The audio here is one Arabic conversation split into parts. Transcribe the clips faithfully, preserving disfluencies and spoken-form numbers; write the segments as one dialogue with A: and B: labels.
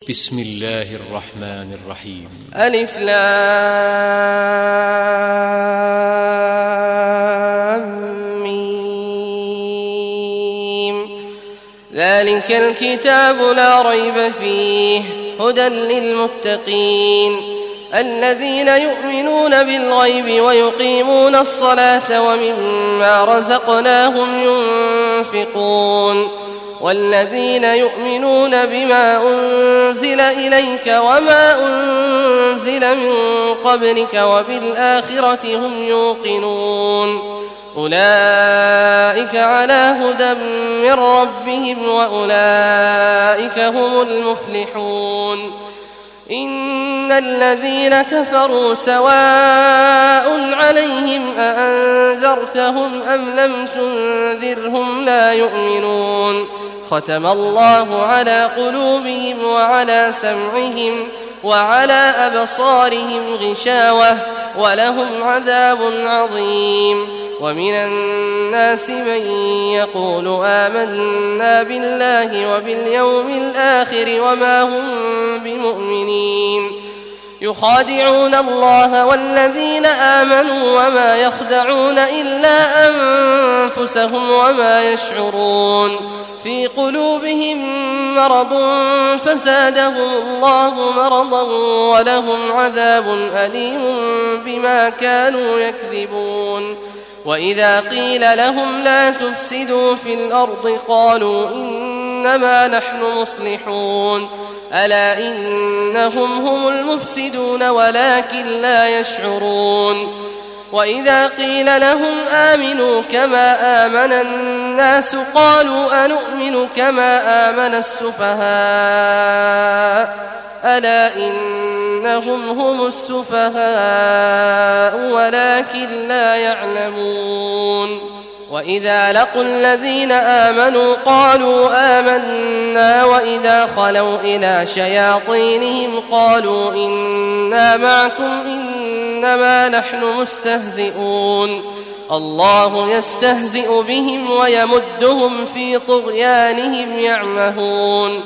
A: بسم الله الرحمن الرحيم.
B: ألف لام ميم. ذلك الكتاب لا ريب فيه هدى للمتقين الذين يؤمنون بالغيب ويقيمون الصلاة ومما رزقناهم ينفقون والذين يؤمنون بما أنزل إليك وما أنزل من قبلك وبالآخرة هم يوقنون أولئك على هدى من ربهم وأولئك هم المفلحون. إن الذين كفروا سواء عليهم أأنذرتهم أم لم تنذرهم لا يؤمنون ختم الله على قلوبهم وعلى سمعهم وعلى أبصارهم غشاوة ولهم عذاب عظيم. ومن الناس من يقول آمنا بالله وباليوم الآخر وما هم بمؤمنين يخادعون الله والذين آمنوا وما يخدعون إلا أنفسهم وما يشعرون في قلوبهم مرض فزادهم الله مرضا ولهم عذاب أليم بما كانوا يكذبون. وإذا قيل لهم لا تفسدوا في الأرض قالوا إنما نحن مصلحون ألا إنهم هم المفسدون ولكن لا يشعرون. وإذا قيل لهم آمنوا كما آمن الناس قالوا أنؤمن كما آمن السفهاء ألا إنهم هم السفهاء ولكن لا يعلمون. وإذا لقوا الذين آمنوا قالوا آمنا وإذا خلوا إلى شياطينهم قالوا إنا معكم إنما نحن مستهزئون الله يستهزئ بهم ويمدهم في طغيانهم يعمهون.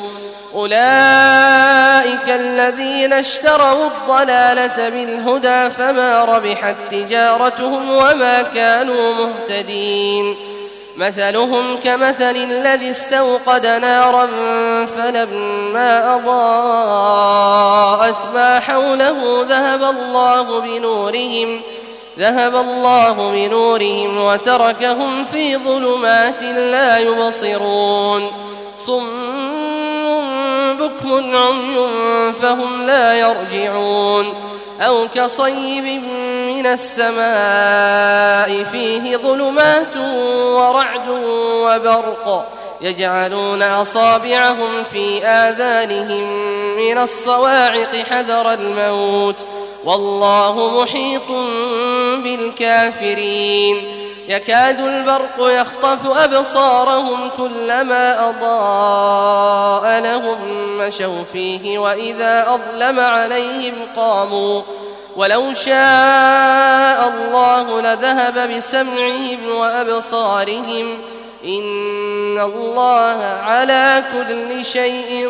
B: أولئك الذين اشتروا الضلالة بالهدى فما ربحت تجارتهم وما كانوا مهتدين. مثلهم كمثل الذي استوقد نارا فلما أضاءت ما حوله ذهب الله بنورهم ذهب الله بنورهم وتركهم في ظلمات لا يبصرون صم بكم عمي فهم لا يرجعون. أو كصيب من السماء فيه ظلمات ورعد وبرق يجعلون أصابعهم في آذانهم من الصواعق حذر الموت والله محيط بالكافرين. يكاد البرق يخطف أبصارهم كلما أضاء لهم مشوا فيه وإذا أظلم عليهم قاموا ولو شاء الله لذهب بسمعهم وأبصارهم إن الله على كل شيء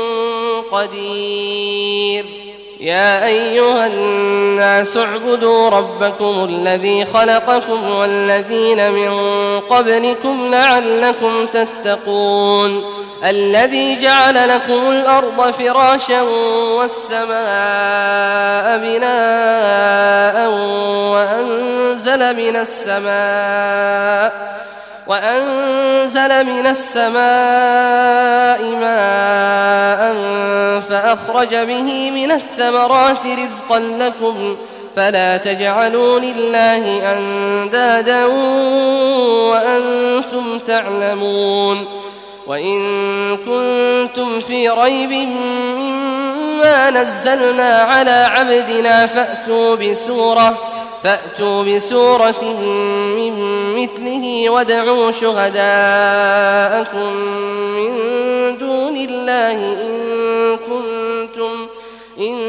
B: قدير. يا أيها الناس اعبدوا ربكم الذي خلقكم والذين من قبلكم لعلكم تتقون الذي جعل لكم الأرض فراشا والسماء بناء وأنزل من السماء وأنزل من السماء ماء فأخرج به من الثمرات رزقا لكم فلا تجعلوا لله أندادا وأنتم تعلمون. وإن كنتم في ريب مما نزلنا على عبدنا فأتوا بسورة فأتوا بسورة من مثله وادعوا شهداءكم من دون الله إن كنتم, إن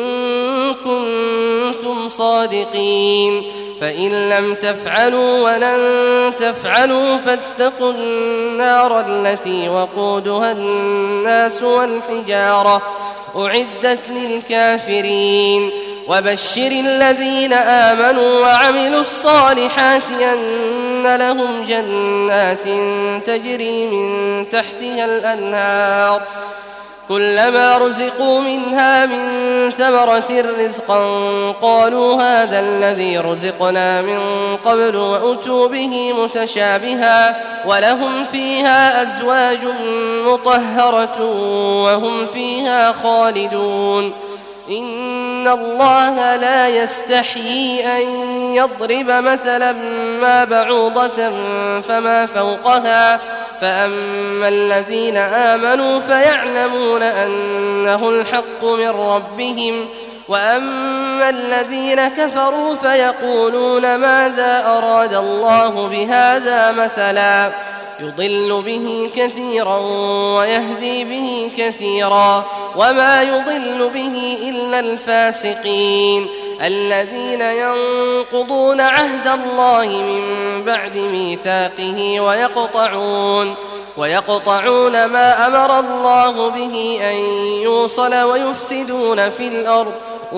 B: كنتم صادقين. فإن لم تفعلوا ولن تفعلوا فاتقوا النار التي وقودها الناس والحجارة أعدت للكافرين وبشر الذين آمنوا وعملوا الصالحات أن لهم جنات تجري من تحتها الأنهار كلما رزقوا منها من ثمرة رزقا قالوا هذا الذي رزقنا من قبل وأتوا به متشابها ولهم فيها أزواج مطهرة وهم فيها خالدون إن الله لا يستحيي أن يضرب مثلا ما بعوضة فما فوقها فأما الذين آمنوا فيعلمون أنه الحق من ربهم وأما الذين كفروا فيقولون ماذا أراد الله بهذا مثلا يضل به كثيرا ويهدي به كثيرا وما يضل به إلا الفاسقين الذين ينقضون عهد الله من بعد ميثاقه ويقطعون ويقطعون ما أمر الله به أن يوصل ويفسدون في الأرض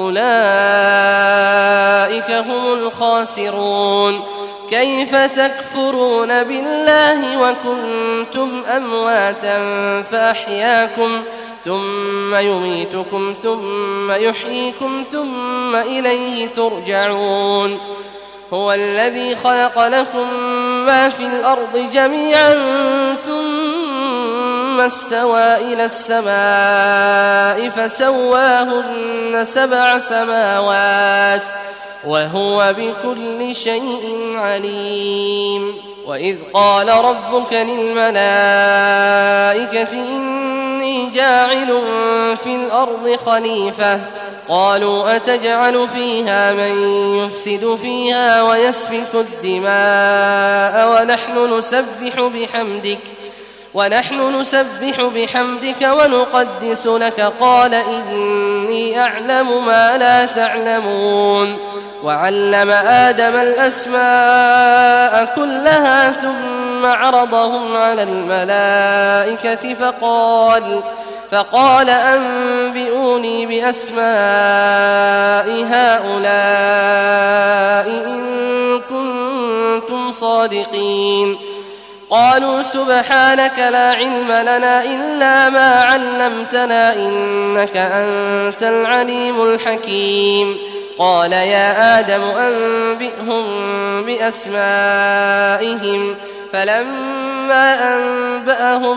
B: أولئك هم الخاسرون كيف تكفرون بالله وكنتم أمواتا فأحياكم ثم يميتكم ثم يحييكم ثم إليه ترجعون هو الذي خلق لكم ما في الأرض جميعا ثم استوى إلى السماء فسواهن سبع سماوات وهو بكل شيء عليم وإذ قال ربك للملائكة إني جاعل في الأرض خليفة قالوا أتجعل فيها من يفسد فيها ويسفك الدماء ونحن نسبح بحمدك ونحن نسبح بحمدك ونقدس لك قال إني أعلم ما لا تعلمون وعلم آدم الأسماء كلها ثم عرضهم على الملائكة فقال فقال أنبئوني بأسماء هؤلاء إن كنتم صادقين قالوا سبحانك لا علم لنا إلا ما علمتنا إنك أنت العليم الحكيم قال يا آدم أنبئهم بأسمائهم فلما أنبأهم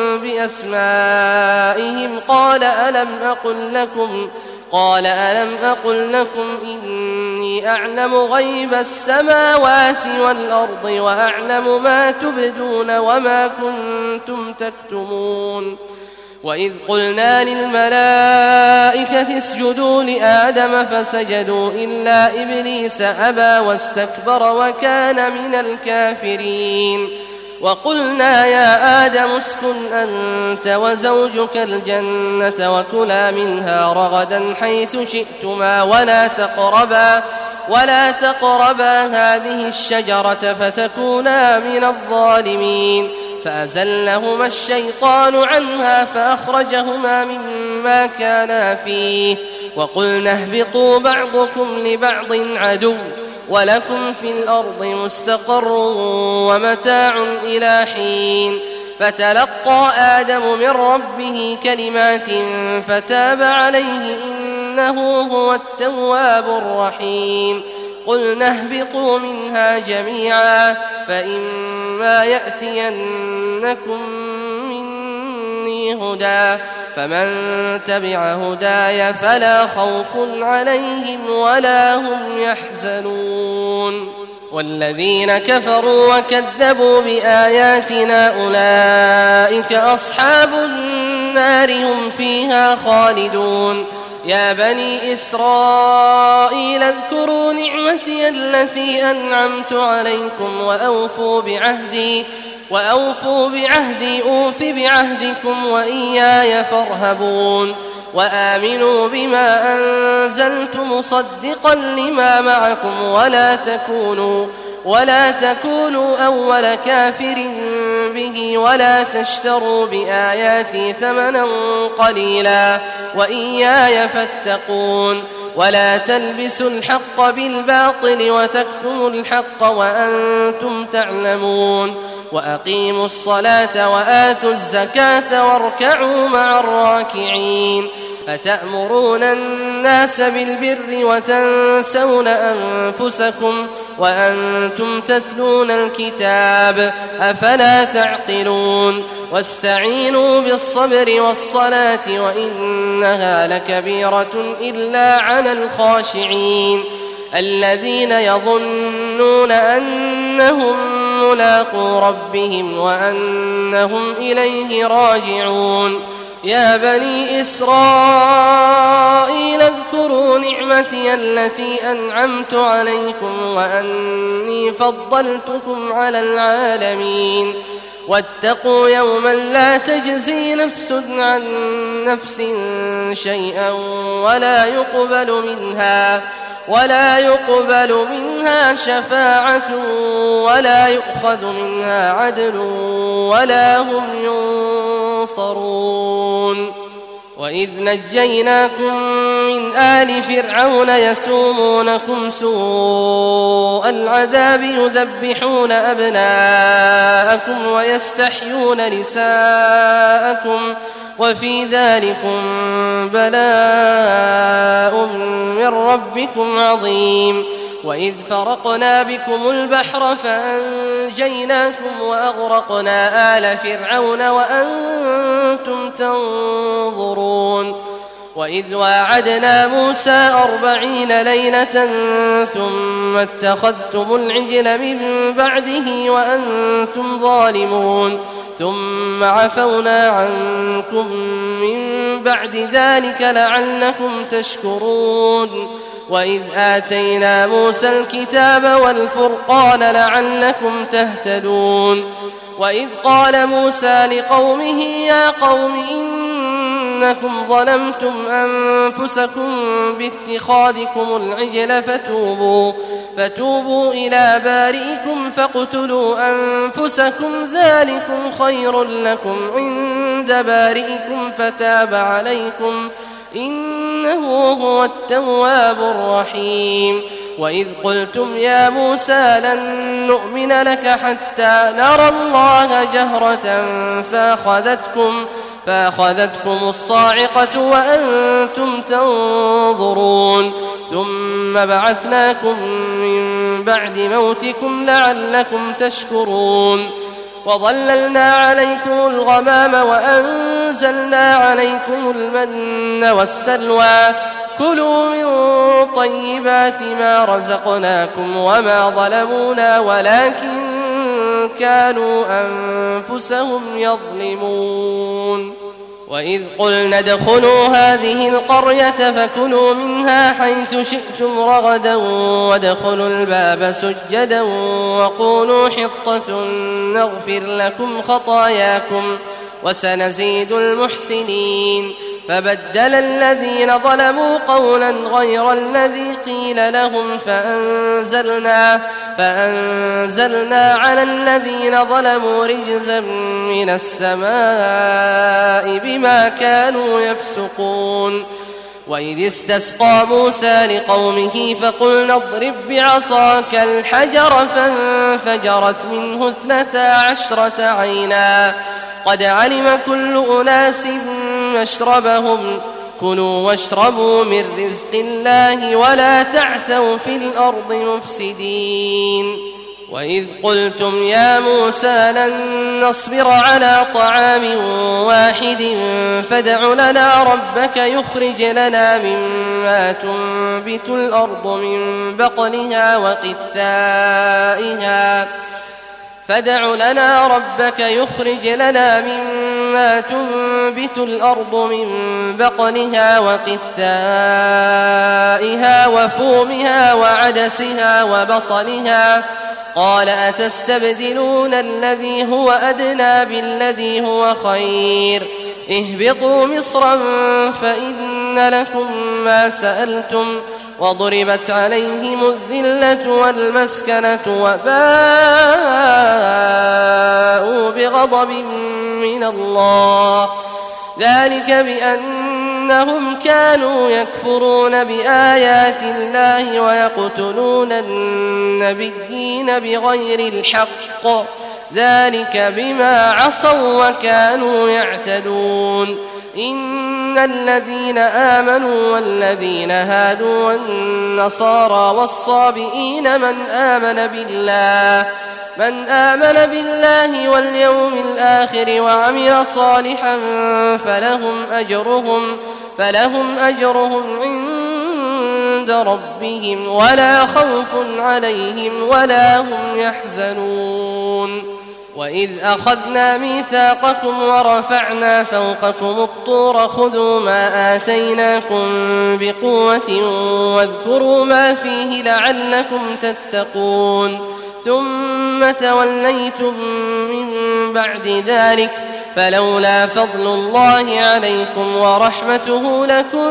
B: بأسمائهم قال ألم أقل لكم قال ألم أقل لكم إني أعلم غيب السماوات والأرض وأعلم ما تبدون وما كنتم تكتمون وإذ قلنا للملائكة اسجدوا لآدم فسجدوا إلا إبليس أبى واستكبر وكان من الكافرين وقلنا يا آدم اسكن أنت وزوجك الجنة وكلا منها رغدا حيث شئتما ولا تقربا ولا تقربا هذه الشجرة فتكونا من الظالمين فأزلهما الشيطان عنها فأخرجهما مما كانا فيه وقلنا اهبطوا بعضكم لبعض عدو ولكم في الأرض مستقر ومتاع إلى حين فتلقى آدم من ربه كلمات فتاب عليه إنه هو التواب الرحيم قلنا اهبطوا منها جميعا فإما يأتينكم مني هدى فمن تبع هداي فلا خوف عليهم ولا هم يحزنون والذين كفروا وكذبوا بآياتنا أولئك أصحاب النار هم فيها خالدون يا بني إسرائيل اذكروا نعمتي التي أنعمت عليكم وأوفوا بعهدي وأوفوا بعهدي أوف بعهدكم وإياي فارهبون وآمنوا بما أنزلت مصدقا لما معكم ولا تكونوا ولا تكونوا أول كافر به ولا تشتروا بآياتي ثمنا قليلا وإياي فاتقون ولا تلبسوا الحق بالباطل وتكتموا الحق وأنتم تعلمون وأقيموا الصلاة وآتوا الزكاة واركعوا مع الراكعين أتأمرون الناس بالبر وتنسون أنفسكم وأنتم تتلون الكتاب أفلا تعقلون واستعينوا بالصبر والصلاة وإنها لكبيرة إلا على الخاشعين الذين يظنون أنهم ملاقو ربهم وأنهم إليه راجعون يا بني إسرائيل اذكروا نعمتي التي أنعمت عليكم وأني فضلتكم على العالمين واتقوا يوما لا تجزي نفس عن نفس شيئا ولا يقبل منها ولا يقبل منها شفاعة ولا يؤخذ منها عدل ولا هم ينصرون وإذ نجيناكم من آل فرعون يسومونكم سوء العذاب يذبحون أبناءكم ويستحيون نساءكم وفي ذلكم بلاء من ربكم عظيم وإذ فرقنا بكم البحر فأنجيناكم وأغرقنا آل فرعون وأنتم تنظرون وإذ واعدنا موسى أربعين ليلة ثم اتخذتم العجل من بعده وأنتم ظالمون ثم عفونا عنكم من بعد ذلك لعلكم تشكرون وإذ آتينا موسى الكتاب والفرقان لعلكم تهتدون وإذ قال موسى لقومه يا قوم إنكم ظلمتم أنفسكم باتخاذكم العجل فتوبوا فتوبوا إلى بارئكم فاقتلوا أنفسكم ذلكم خير لكم عند بارئكم فتاب عليكم إنه هو التواب الرحيم وإذ قلتم يا موسى لن نؤمن لك حتى نرى الله جهرة فأخذتكم فأخذتكم الصاعقة وأنتم تنظرون ثم بعثناكم من بعد موتكم لعلكم تشكرون وظللنا عليكم الغمام وأنزلنا عليكم المن والسلوى كلوا من طيبات ما رزقناكم وما ظلمونا ولكن كانوا أنفسهم يظلمون وإذ قلنا ادخلوا هذه القرية فكلوا منها حيث شئتم رغدا وادخلوا الباب سجدا وقولوا حطة نغفر لكم خطاياكم وسنزيد المحسنين فبدل الذين ظلموا قولا غير الذي قيل لهم فأنزلنا, فأنزلنا على الذين ظلموا رجزا من السماء بما كانوا يفسقون وإذ استسقى موسى لقومه فقلنا اضرب بعصاك الحجر فانفجرت منه اثنتا عشرة عينا قد علم كل أناس مشربهم كلوا واشربوا من رزق الله ولا تعثوا في الأرض مفسدين وإذ قلتم يا موسى لن نصبر على طعام واحد فادع لنا ربك يخرج لنا مما تنبت الأرض من بقلها وقثائها فادع لنا ربك يخرج لنا مما تنبت الأرض من بقلها وقثائها وفومها وعدسها وبصلها قال أتستبدلون الذي هو أدنى بالذي هو خير اهبطوا مصرا فإن لكم ما سألتم وضربت عليهم الذلة والمسكنة وباءوا فباءوا بغضب من الله ذلك بأنهم كانوا يكفرون بآيات الله ويقتلون النبيين بغير الحق ذلك بما عصوا وكانوا يعتدون إن الذين آمنوا والذين هادوا والنصارى والصابئين من آمن بالله من آمن بالله واليوم الآخر وعمل صالحا فلهم أجرهم فلهم أجرهم عند ربهم ولا خوف عليهم ولا هم يحزنون وإذ أخذنا ميثاقكم ورفعنا فوقكم الطور خذوا ما آتيناكم بقوة واذكروا ما فيه لعلكم تتقون ثم توليتم من بعد ذلك فلولا فضل الله عليكم ورحمته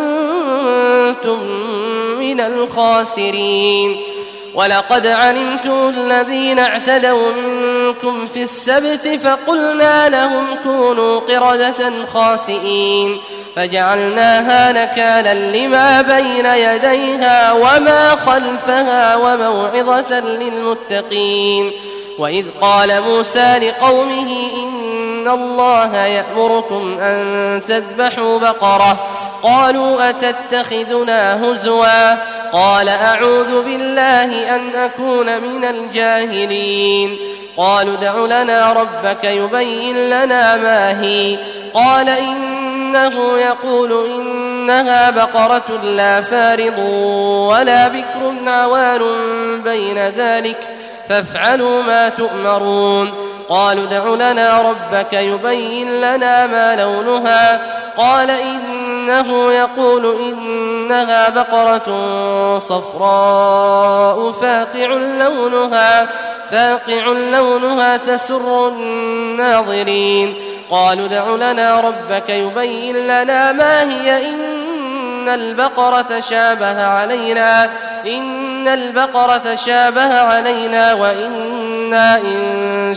B: لكنتم من الخاسرين ولقد علمتم الذين اعتدوا منكم في السبت فقلنا لهم كونوا قردة خاسئين فجعلناها نكالا لما بين يديها وما خلفها وموعظة للمتقين وإذ قال موسى لقومه إن الله يأمركم أن تذبحوا بقرة قالوا أتتخذنا هزوا قال أعوذ بالله أن أكون من الجاهلين قالوا ادع لنا ربك يبين لنا ما هي قال إنه يقول إنها بقرة لا فارض ولا بكر عوان بين ذلك فافعلوا ما تؤمرون قالوا ادع لنا ربك يبين لنا ما لونها قال إنه يقول إنها بقرة صفراء فاقع لونها فاقع لونها تسر الناظرين قالوا ادع لنا ربك يبين لنا ما هي إن البقرة شابه علينا إن البقرة شابه علينا وإنا إن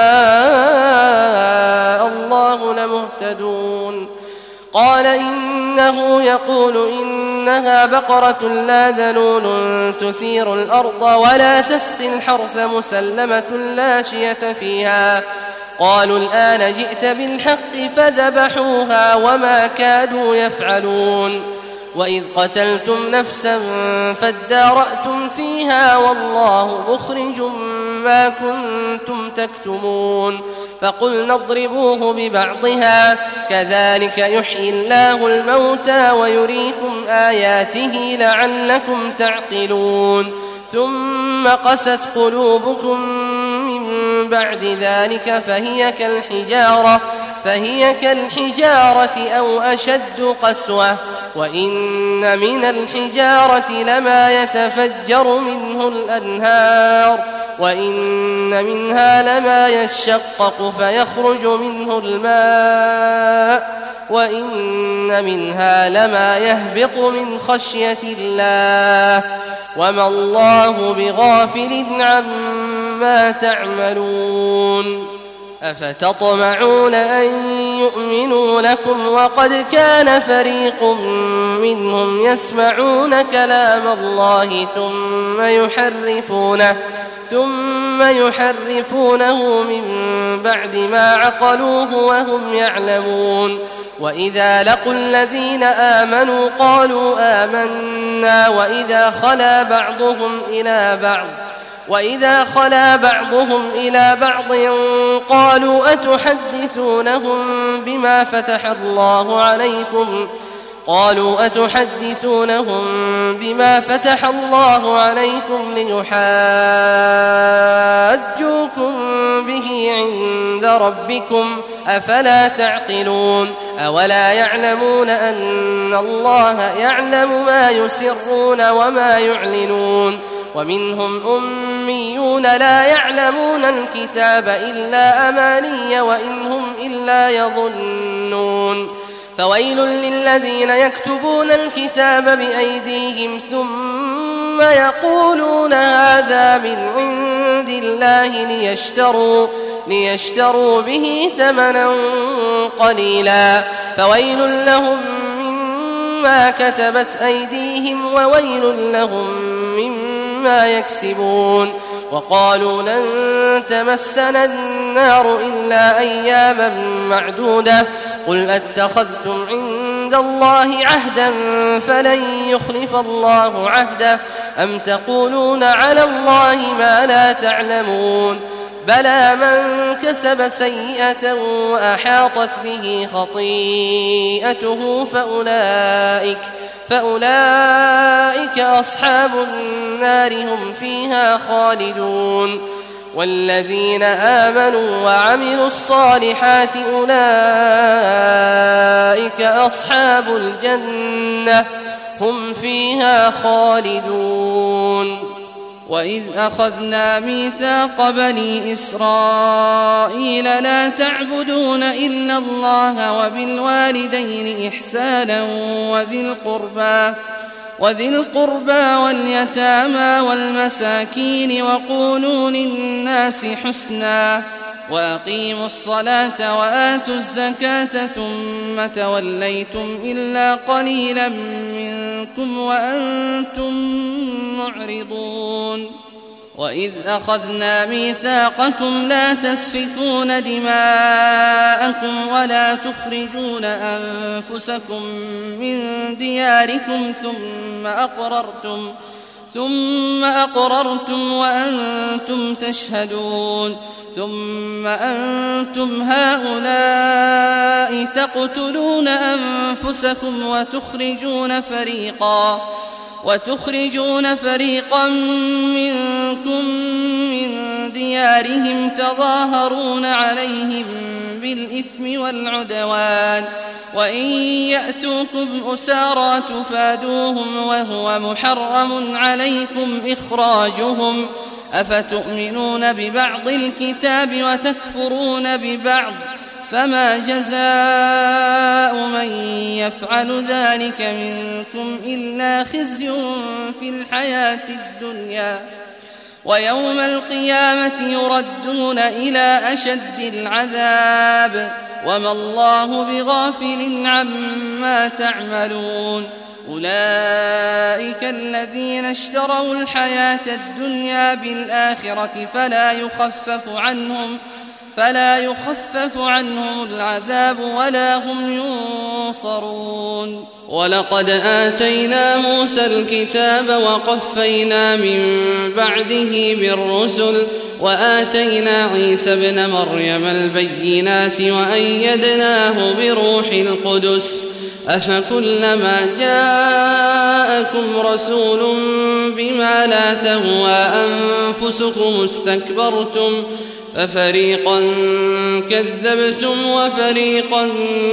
B: شاء الله لمهتدون قال إنه يقول إنها بقرة لا ذلول تثير الأرض ولا تسقي الحرث مسلمة لا شية فيها قالوا الآن جئت بالحق فذبحوها وما كادوا يفعلون وإذ قتلتم نفسا فادارأتم فيها والله مخرج ما كنتم تكتمون فقلنا اضربوه ببعضها كذلك يحيي الله الموتى ويريكم آياته لعلكم تعقلون ثم قست قلوبكم من بعد ذلك فهي كالحجارة فهي كالحجارة أو أشد قسوة وإن من الحجارة لما يتفجر منه الأنهار وإن منها لما يشقق فيخرج منه الماء وإن منها لما يهبط من خشية الله وما الله بغافل عما تعملون أفتطمعون أن يؤمنوا لكم وقد كان فريق منهم يسمعون كلام الله ثم يحرفونه ثم يحرفونه من بعد ما عقلوه وهم يعلمون وإذا لقوا الذين آمنوا قالوا آمنا وإذا خلا بعضهم إلى بعض وإذا خلا بعضهم إلى بعض قالوا أتحدثونهم بما فتح الله عليكم قالوا أتحدثونهم بما فتح الله عليكم ليحاجوكم به عند ربكم أفلا تعقلون أولا يعلمون أن الله يعلم ما يسرون وما يعلنون ومنهم أميون لا يعلمون الكتاب إلا أماني وإن هم إلا يظنون فويل للذين يكتبون الكتاب بأيديهم ثم يقولون هذا من عند الله ليشتروا ليشتروا به ثمنا قليلا فويل لهم مما كتبت أيديهم وويل لهم مما يكسبون وقالوا لن تمسنا النار إلا أياما معدودة قل أتخذتم عند الله عهدا فلن يخلف الله عهده أم تقولون على الله ما لا تعلمون بلى من كسب سيئة وأحاطت به خطيئته فأولئك فأولئك أصحاب النار هم فيها خالدون والذين آمنوا وعملوا الصالحات أولئك أصحاب الجنة هم فيها خالدون
C: وإذ أخذنا ميثاق بني إسرائيل لا تعبدون إلا الله وبالوالدين إحسانا وذي القربى وذي القربى واليتامى والمساكين وقولوا للناس حسنا وأقيموا الصلاة وآتوا الزكاة ثم توليتم إلا قليلا منكم وأنتم معرضون وإذ أخذنا ميثاقكم لا تسفكون دماءكم ولا تخرجون أنفسكم من دياركم ثم أقررتم ثم أقررتم وأنتم تشهدون ثم أنتم هؤلاء تقتلون أنفسكم وتخرجون فريقا وتخرجون فريقا منكم من ديارهم تظاهرون عليهم بالإثم والعدوان وإن يأتوكم أسارى تفادوهم وهو محرم عليكم إخراجهم أفتؤمنون ببعض الكتاب وتكفرون ببعض فما جزاء من يفعل ذلك منكم إلا خزي في الحياة الدنيا ويوم القيامة يردون إلى أشد العذاب وما الله بغافل عما تعملون أولئك الذين اشتروا الحياة الدنيا بالآخرة فلا يخفف عنهم فلا يخفف عنهم العذاب ولا هم ينصرون ولقد آتينا موسى الكتاب وقفينا من بعده بالرسل وآتينا عيسى ابن مريم البينات وأيدناه بروح القدس أفكلما جاءكم رسول بما لا تهوى أنفسكم استكبرتم ففريقا كذبتم وفريقا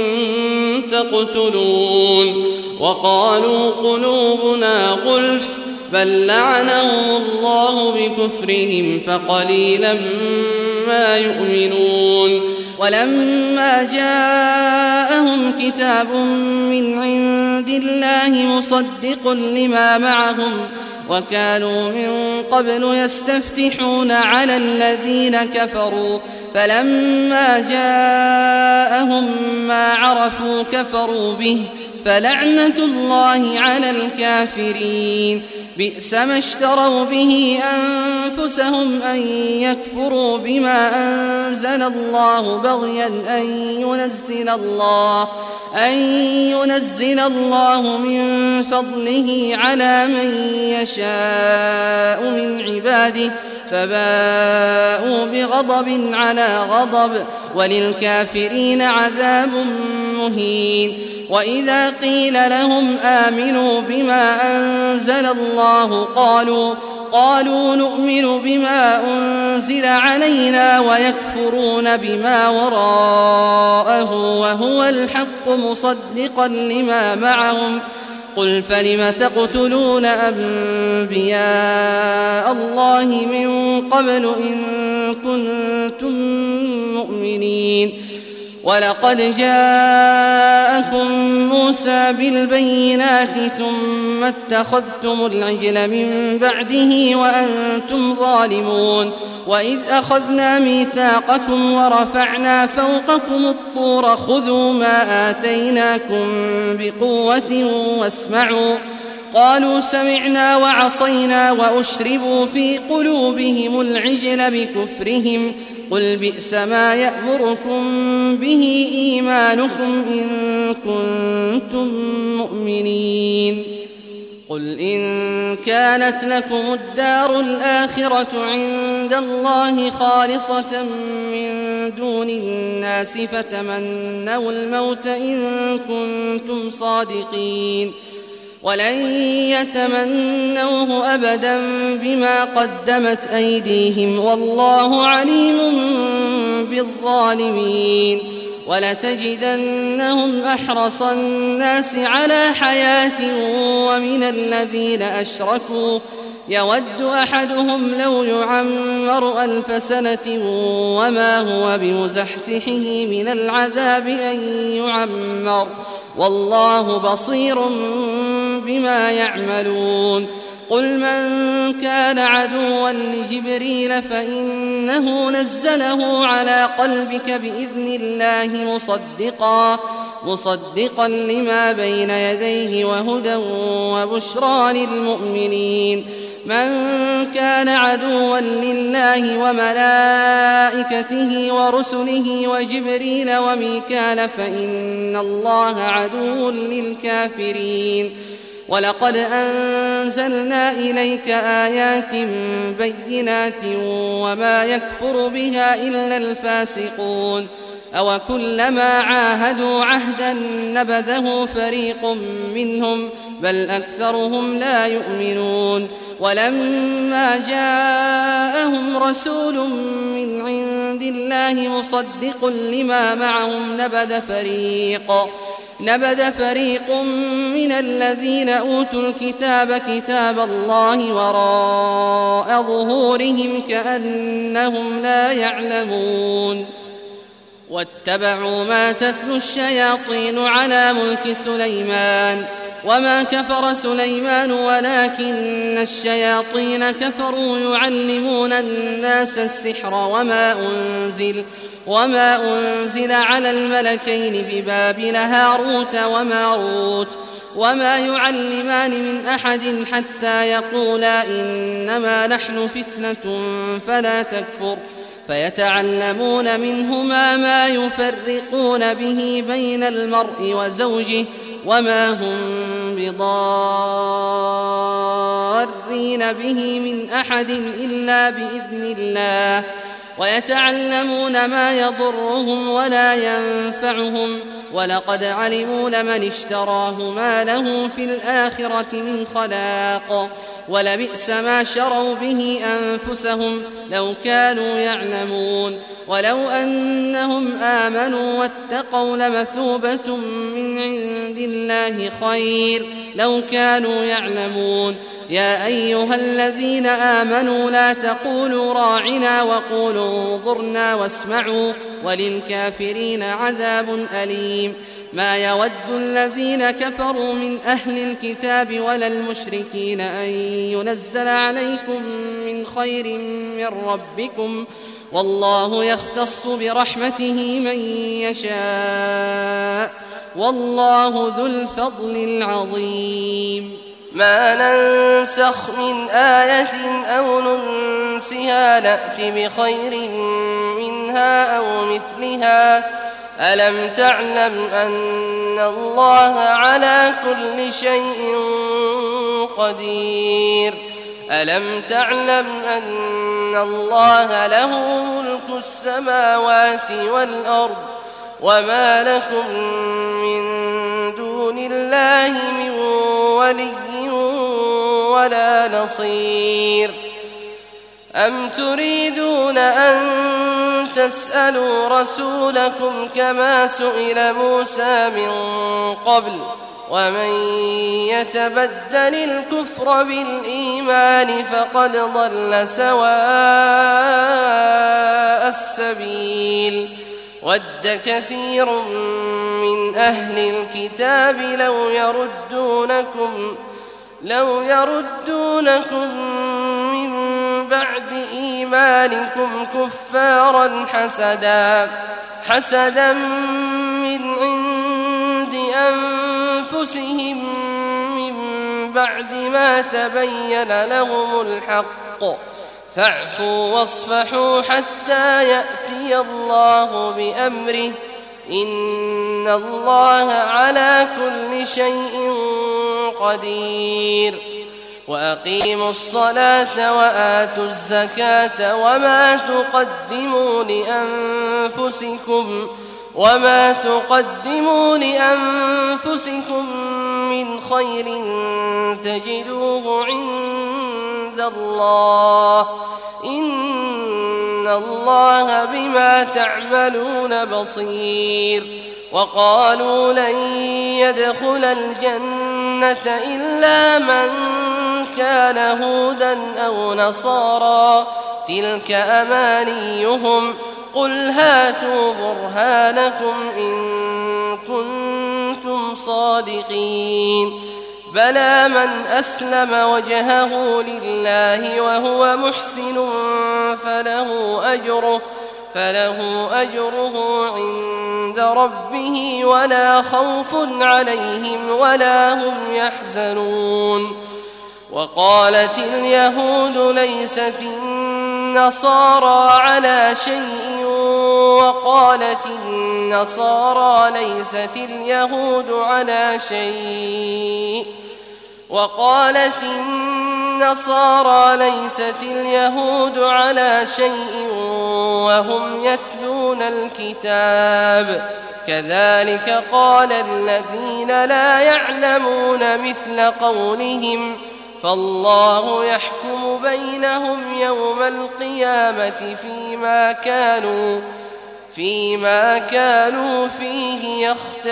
C: تقتلون وقالوا قلوبنا غلف بل لعنهم الله بكفرهم فقليلا ما يؤمنون ولما جاءهم كتاب من عند الله مصدق لما معهم وكانوا من قبل يستفتحون على الذين كفروا فلما جاءهم ما عرفوا كفروا به فلعنة الله على الكافرين بئس ما اشتروا به أنفسهم أن يكفروا بما أنزل الله بغيا أن ينزل الله أن ينزل الله من فضله على من يشاء من عباده فباءوا بغضب على غضب وللكافرين عذاب مهين وإذا قيل لهم آمنوا بما أنزل الله قالوا قالوا نؤمن بما أنزل علينا ويكفرون بما وراءه وهو الحق مصدقا لما معهم قل فلم تقتلون أنبياء الله من قبل إن كنتم مؤمنين ولقد جاءكم موسى بالبينات ثم اتخذتم العجل من بعده وأنتم ظالمون وإذ أخذنا ميثاقكم ورفعنا فوقكم الطور خذوا ما آتيناكم بقوة واسمعوا قالوا سمعنا وعصينا وأشربوا في قلوبهم العجل بكفرهم قل بئس ما يأمركم به إيمانكم إن كنتم مؤمنين قل إن كانت لكم الدار الآخرة عند الله خالصة من دون الناس فتمنوا الموت إن كنتم صادقين ولن يتمنوه أبدا بما قدمت أيديهم والله عليم بالظالمين ولتجدنهم أحرص الناس على حياة ومن الذين أشركوا يود أحدهم لو يعمر ألف سنة وما هو بمزحزحه من العذاب أن يعمر والله بصير بما يعملون قل من كان عدوا لجبريل فإنه نزله على قلبك بإذن الله مصدقا مصدقا لما بين يديه وهدى وبشرى للمؤمنين من كان عدوا لله وملائكته ورسله وجبريل وميكال فإن الله عدو للكافرين ولقد أنزلنا إليك آيات بينات وما يكفر بها إلا الفاسقون أو كلما عاهدوا عهدا نبذه فريق منهم بل أكثرهم لا يؤمنون ولما جاءهم رسول من عند الله مصدق لما معهم نبذ فريق نبذ فريق من الذين أوتوا الكتاب كتاب الله وراء ظهورهم كأنهم لا يعلمون واتبعوا ما تتلو الشياطين على ملك سليمان وما كفر سليمان ولكن الشياطين كفروا يعلمون الناس السحر وما أنزل وما أنزل على الملكين ببابل هاروت وماروت وما يعلمان من أحد حتى يقولا إنما نحن فتنة فلا تكفر فيتعلمون منهما ما يفرقون به بين المرء وزوجه وما هم بضارين به من أحد إلا بإذن الله ويتعلمون ما يضرهم ولا ينفعهم ولقد علموا لمن اشتراه ما له في الآخرة من خلاق ولبئس ما شروا به أنفسهم لو كانوا يعلمون ولو أنهم آمنوا واتقوا لمثوبة من عند الله خير لو كانوا يعلمون يا أيها الذين آمنوا لا تقولوا راعنا وقولوا انظرنا واسمعوا وللكافرين عذاب أليم ما يود الذين كفروا من أهل الكتاب ولا المشركين أن ينزل عليكم من خير من ربكم والله يختص برحمته من يشاء والله ذو الفضل العظيم
B: ما ننسخ من آية أو ننسها نأت بخير منها أو مثلها ألم تعلم أن الله على كل شيء قدير ألم تعلم أن الله له ملك السماوات والأرض وما لكم من دون الله من ولي ولا نصير أم تريدون أن تسألوا رسولكم كما سئل موسى من قبل ومن يتبدل الكفر بالإيمان فقد ضل سواء السبيل ود كثير من أهل الكتاب لو يردونكم لو يردونكم من بعد إيمانكم كفارا حسدا حسدا من عند أنفسهم من بعد ما تبين لهم الحق فاعفوا واصفحوا حتى يأتي الله بأمره إن الله على كل شيء قدير وأقيموا الصلاة وآتوا الزكاة وما تقدموا لأنفسكم وما تقدموا لأنفسكم من خير تجدوه عند الله إن الله بما تعملون بصير وقالوا لن يدخل الجنة إلا من كان هودا أو نصارى تلك أمانيهم قل هاتوا برهانكم إن كنتم صادقين بلى من أسلم وجهه لله وهو محسن فله أجره فله أجره عند ربه ولا خوف عليهم ولا هم يحزنون وقالت اليهود ليست النصارى على شيء وقالت النصارى ليست اليهود على شيء وقالت النصارى ليست اليهود على شيء وهم يتلون الكتاب كذلك قال الذين لا يعلمون مثل قولهم فالله يحكم بينهم يوم القيامة فيما كانوا فيما كانوا فيه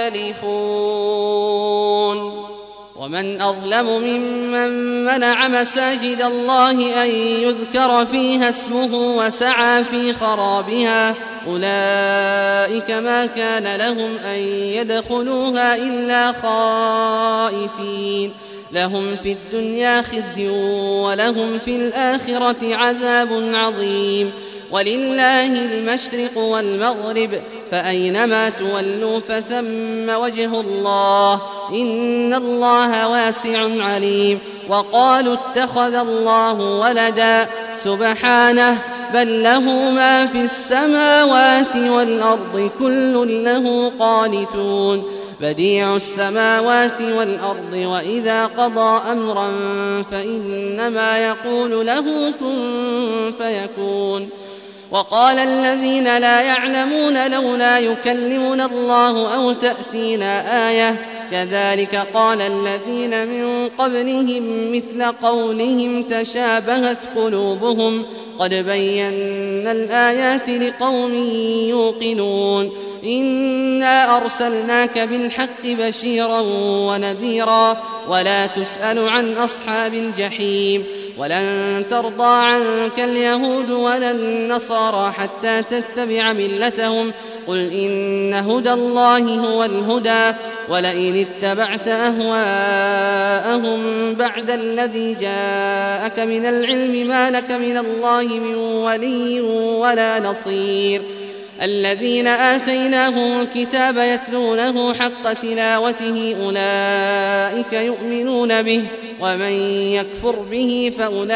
B: يختلفون
C: ومن أظلم ممن منع مساجد الله أن يذكر فيها اسمه وسعى في خرابها أولئك ما كان لهم أن يدخلوها إلا خائفين لهم في الدنيا خزي ولهم في الآخرة عذاب عظيم ولله المشرق والمغرب فأينما تولوا فثم وجه الله إن الله واسع عليم وقالوا اتخذ الله ولدا سبحانه بل له ما في السماوات والأرض كل له قانتون بديع السماوات والأرض وإذا قضى أمرا فإنما يقول له كن فيكون وقال الذين لا يعلمون لولا يكلمنا الله أو تأتينا آية كذلك قال الذين من قبلهم مثل قولهم تشابهت قلوبهم قد بينا الآيات لقوم يوقنون إنا أرسلناك بالحق بشيرا ونذيرا ولا تسأل عن أصحاب الجحيم ولن ترضى عنك اليهود ولا النصارى حتى تتبع ملتهم قل إن هدى الله هو الهدى ولئن اتبعت أهواءهم بعد الذي جاءك من العلم ما لك من الله من ولي ولا نصير الذين آتيناهم الكتاب يتلونه حق تلاوته أولئك يؤمنون به ومن يكفر به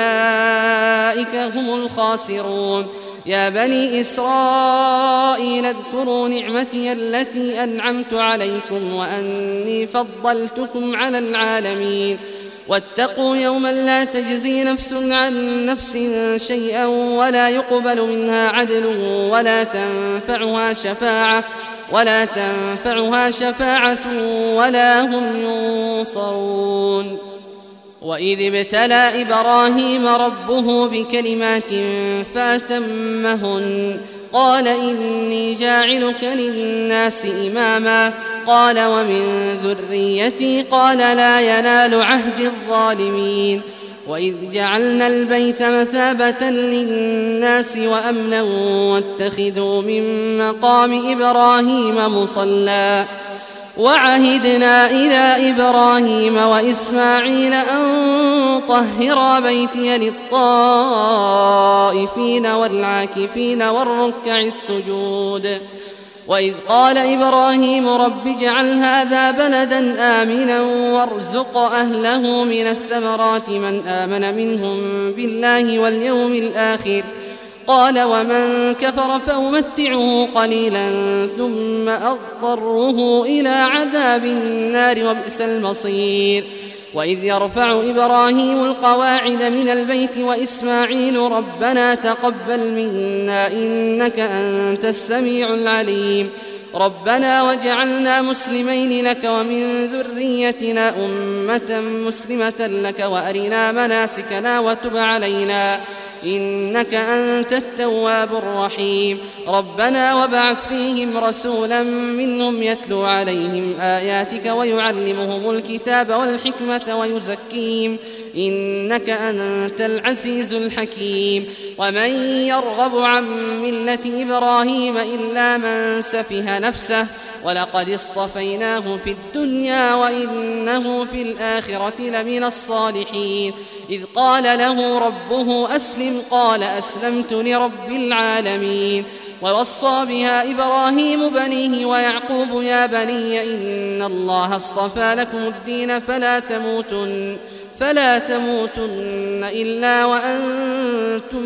C: فأولئك هم الخاسرون يا بني إسرائيل اذكروا نعمتي التي أنعمت عليكم وأني فضلتكم على العالمين واتقوا يوما لا تجزي نفس عن نفس شيئا ولا يقبل منها عدل ولا تنفعها شفاعة ولا تنفعها شفاعة ولا هم ينصرون وإذ ابتلى إبراهيم ربه بكلمات فأتمهن قال إني جاعلك للناس إماما قال ومن ذريتي قال لا ينال عهد الظالمين وإذ جعلنا البيت مثابة للناس وأمنا واتخذوا من مقام إبراهيم مصلى وعهدنا إلى إبراهيم وإسماعيل أن طهرا بيتي للطائفين والعاكفين والركع السجود وإذ قال إبراهيم رب اجعل هذا بلدا آمنا وارزق أهله من الثمرات من آمن منهم بالله واليوم الآخر قال ومن كفر فأمتعه قليلا ثم أضطره إلى عذاب النار وبئس المصير وإذ يرفع إبراهيم القواعد من البيت وإسماعيل ربنا تقبل منا إنك أنت السميع العليم ربنا وجعلنا مسلمين لك ومن ذريتنا أمة مسلمة لك وأرنا مناسكنا وتب علينا إنك أنت التواب الرحيم ربنا وابعث فيهم رسولا منهم يتلو عليهم آياتك ويعلمهم الكتاب والحكمة ويزكيهم إنك أنت العزيز الحكيم ومن يرغب عن ملة إبراهيم إلا من سفه نفسه ولقد اصطفيناه في الدنيا وإنه في الآخرة لمن الصالحين إذ قال له ربه أسلم قال أسلمت لرب العالمين ووصى بها إبراهيم بنيه ويعقوب يا بني إن الله اصطفى لكم الدين فلا تموتن فلا تموتن إلا وأنتم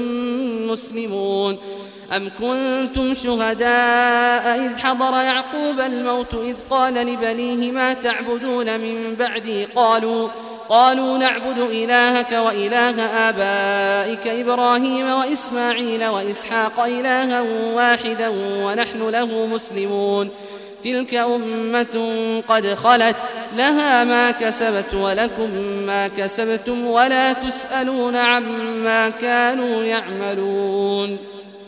C: مسلمون أم كنتم شهداء إذ حضر يعقوب الموت إذ قال لبنيه ما تعبدون من بعدي قالوا قالوا نعبد إلهك وإله آبائك إبراهيم وإسماعيل وإسحاق إلها واحدا ونحن له مسلمون تلك أمة قد خلت لها ما كسبت ولكم ما كسبتم ولا تسألون عما كانوا يعملون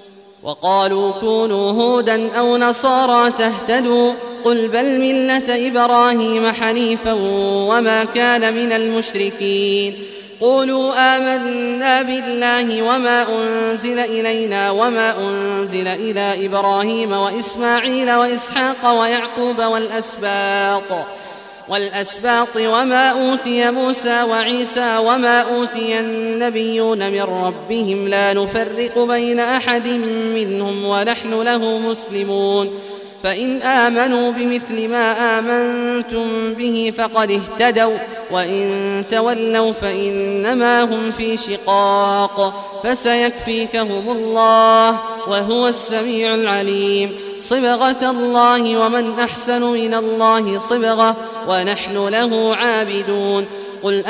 C: وقالوا كونوا هودا أو نصارى تهتدوا قل بل ملة إبراهيم حنيفا وما كان من المشركين قولوا آمنا بالله وما أنزل إلينا وما أنزل إلى إبراهيم وإسماعيل وإسحاق ويعقوب والأسباط والأسباط وما أوتي موسى وعيسى وما أوتي النبيون من ربهم لا نفرق بين أحد منهم ونحن له مسلمون فإن آمنوا بمثل ما آمنتم به فقد اهتدوا وإن تولوا فإنما هم في شقاق فسيكفيكهم الله وهو السميع العليم صبغة الله ومن أحسن من الله صبغة ونحن له عابدون قل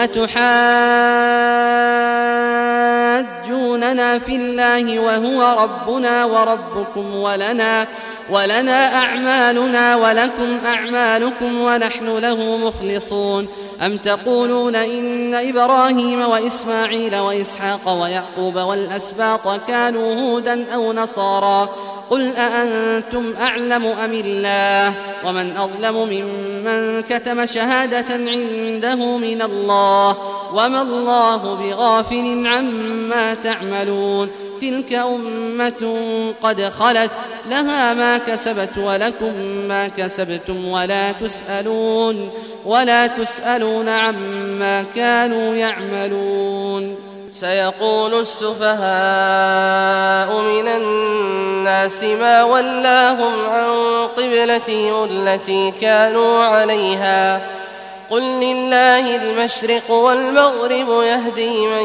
C: أتحاجوننا في الله وهو ربنا وربكم ولنا ولنا أعمالنا ولكم أعمالكم ونحن له مخلصون أم تقولون إن إبراهيم وإسماعيل وإسحاق ويعقوب والأسباط كانوا هودا أو نصارى قل أأنتم أعلم أم الله ومن أظلم ممن كتم شهادة عنده من الله وما الله بغافل عما تعملون تلك أمة قد خلت لها ما كسبت ولكم ما كسبتم ولا تسألون ولا تسألون عما كانوا يعملون
B: سيقول السفهاء من الناس ما ولاهم عن قبلتهم التي كانوا عليها قل لله المشرق والمغرب يهدي من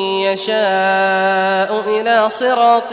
B: يشاء إلى صراط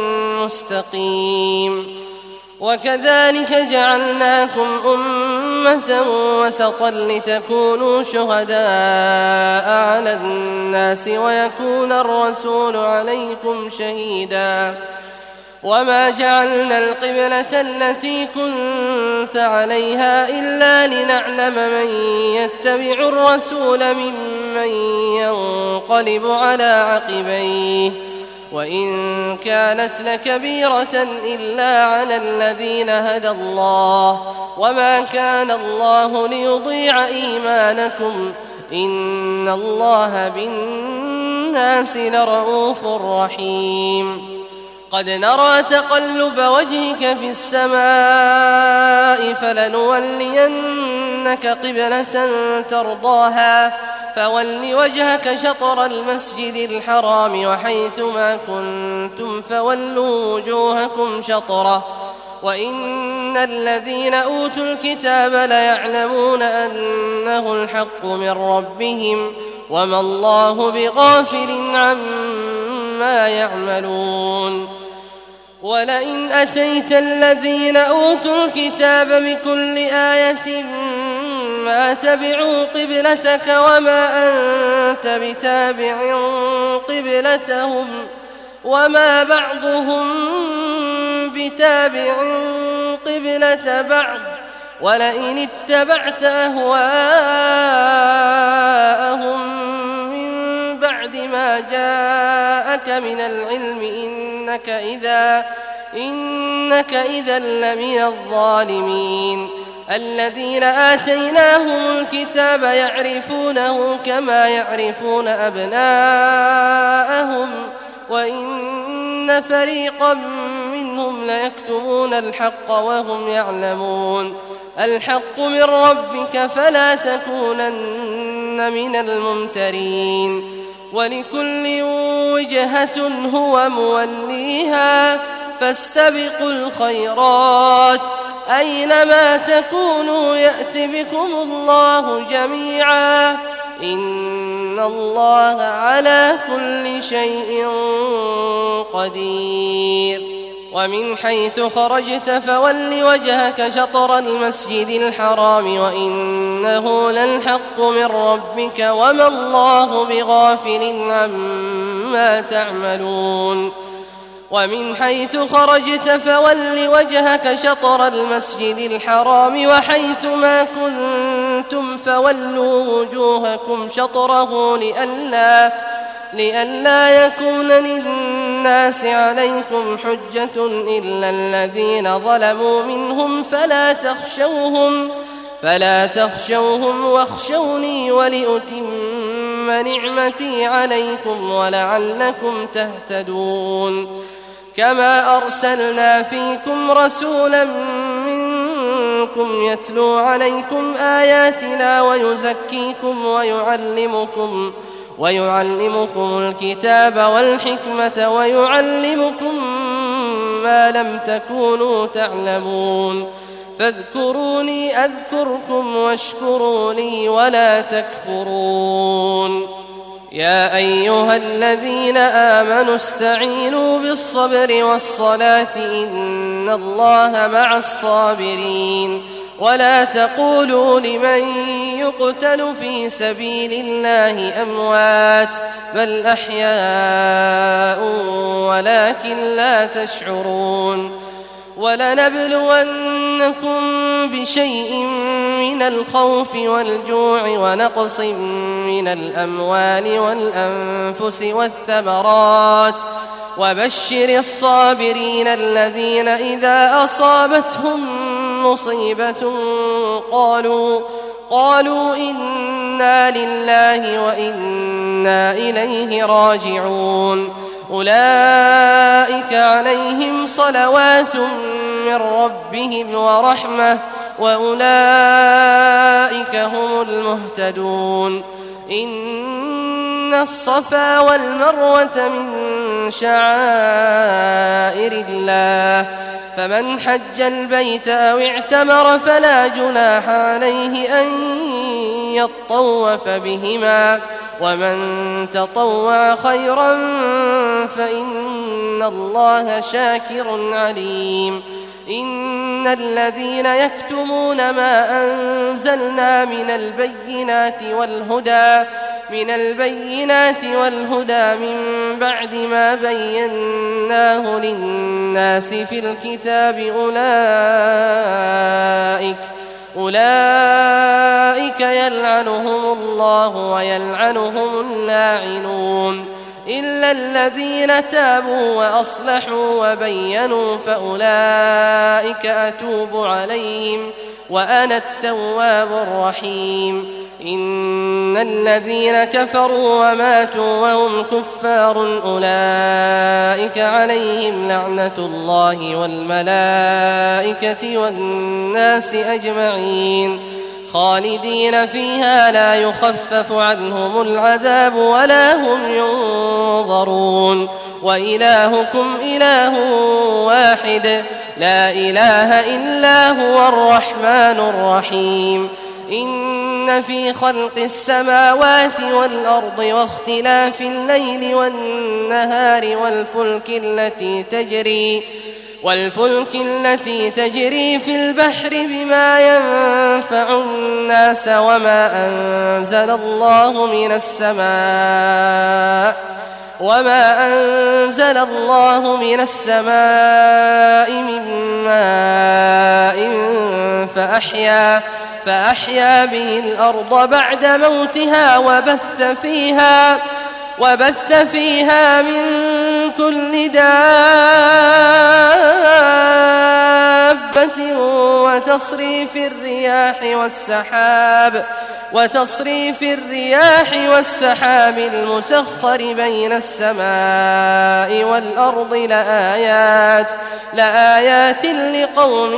B: مستقيم وكذلك جعلناكم أمة وسطا لتكونوا شهداء على الناس ويكون الرسول عليكم شهيدا وما جعلنا القبلة التي كنت عليها إلا لنعلم من يتبع الرسول ممن ينقلب على عقبيه وإن كانت لكبيرة إلا على الذين هدى الله وما كان الله ليضيع إيمانكم إن الله بالناس بالناس لرءوف رحيم قد نرى تقلب وجهك في السماء فلنولينك قبلة ترضاها فول وجهك شطر المسجد الحرام وحيث ما كنتم فولوا وجوهكم شطره وإن الذين أوتوا الكتاب ليعلمون أنه الحق من ربهم وما الله بغافل عما يعملون ولئن أتيت الذين أوتوا الكتاب بكل آية ما تبعوا قبلتك وما أنت بتابع قبلتهم وما بعضهم بتابع قبلة بعض ولئن اتبعت أهواءهم من بعد ما جاءك من العلم إنك إذا إنك إذا لمن الظالمين الذين آتيناهم الكتاب يعرفونه كما يعرفون أبناءهم وإن فريقا منهم ليكتمون الحق وهم يعلمون الحق من ربك فلا تكونن من الممترين ولكل وجهة هو موليها فاستبقوا الخيرات أينما تكونوا يأت بكم الله جميعا إن الله على كل شيء قدير ومن حيث خرجت فول وجهك شطر المسجد الحرام وإنه للحق من ربك وما الله بغافل عما تعملون ومن حيث خرجت فول وجهك شطر المسجد الحرام وحيث ما كنتم فولوا وجوهكم شطره لئلا لئلا يكون للناس عليكم حجة إلا الذين ظلموا منهم فلا تخشوهم فلا تخشوهم واخشوني ولأتم نعمتي عليكم ولعلكم تهتدون كما أرسلنا فيكم رسولا منكم يتلو عليكم آياتنا ويزكيكم ويعلمكم ويعلمكم الكتاب والحكمة ويعلمكم ما لم تكونوا تعلمون فاذكروني أذكركم واشكروا لي ولا تكفرون يا أيها الذين آمنوا استعينوا بالصبر والصلاة إن الله مع الصابرين ولا تقولوا لمن يقتل في سبيل الله أموات بل أحياء ولكن لا تشعرون ولنبلونكم بشيء من الخوف والجوع ونقص من الأموال والأنفس والثمرات وبشر الصابرين الذين إذا أصابتهم مصيبة قالوا قالوا إنا لله وإنا إليه راجعون أولئك عليهم صلوات من ربهم ورحمة وأولئك هم المهتدون إن الصفا والمروة من شعائر الله فمن حج البيت أو اعتمر فلا جناح عليه أن يطوف بهما ومن تطوع خيرا فإن الله شاكر عليم إن الذين يكتمون ما أنزلنا من البينات والهدى من البينات والهدى من بعد ما بيناه للناس في الكتاب أولئك أولئك يلعنهم الله ويلعنهم اللاعنون إلا الذين تابوا وأصلحوا وبينوا فأولئك أتوب عليهم وأنا التواب الرحيم إن الذين كفروا وماتوا وهم كفار أولئك عليهم لعنة الله والملائكة والناس أجمعين خالدين فيها لا يخفف عنهم العذاب ولا هم ينظرون وإلهكم إله واحد لا إله إلا هو الرحمن الرحيم إن في خلق السماوات والأرض واختلاف الليل والنهار والفلك التي تجري والفلك التي تجري في البحر بما ينفع الناس وما أنزل الله من السماء وما أنزل الله من السماء من ماء فأحيا فأحيا به الأرض بعد موتها وبث فيها وبث فيها من كل دابة وتصريف الرياح والسحاب وتصريف الرياح والسحاب المسخر بين السماء والأرض لآيات لآيات لقوم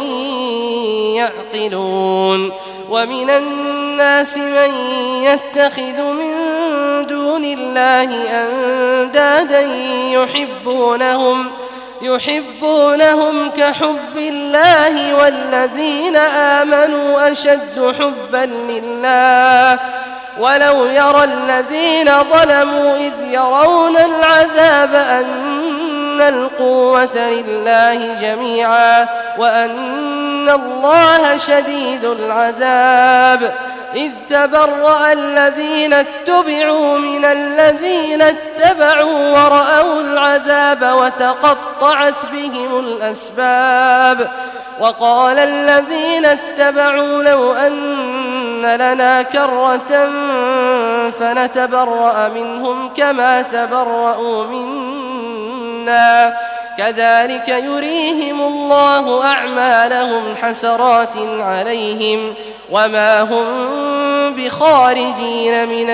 B: يعقلون ومن الناس من يتخذ من دون الله أندادا يحبونهم يحبونهم كحب الله والذين آمنوا أشد حبا لله ولو يرى الذين ظلموا إذ يرون العذاب أن القوة لله جميعا وأن الله شديد العذاب إذ تبرأ الذين اتبعوا من الذين اتبعوا ورأوا العذاب وتقطعت بهم الأسباب وقال الذين اتبعوا لو أن لنا كرة فنتبرأ منهم كما تبرأوا منا كذلك يريهم الله أعمالهم حسرات عليهم وما هم بخارجين من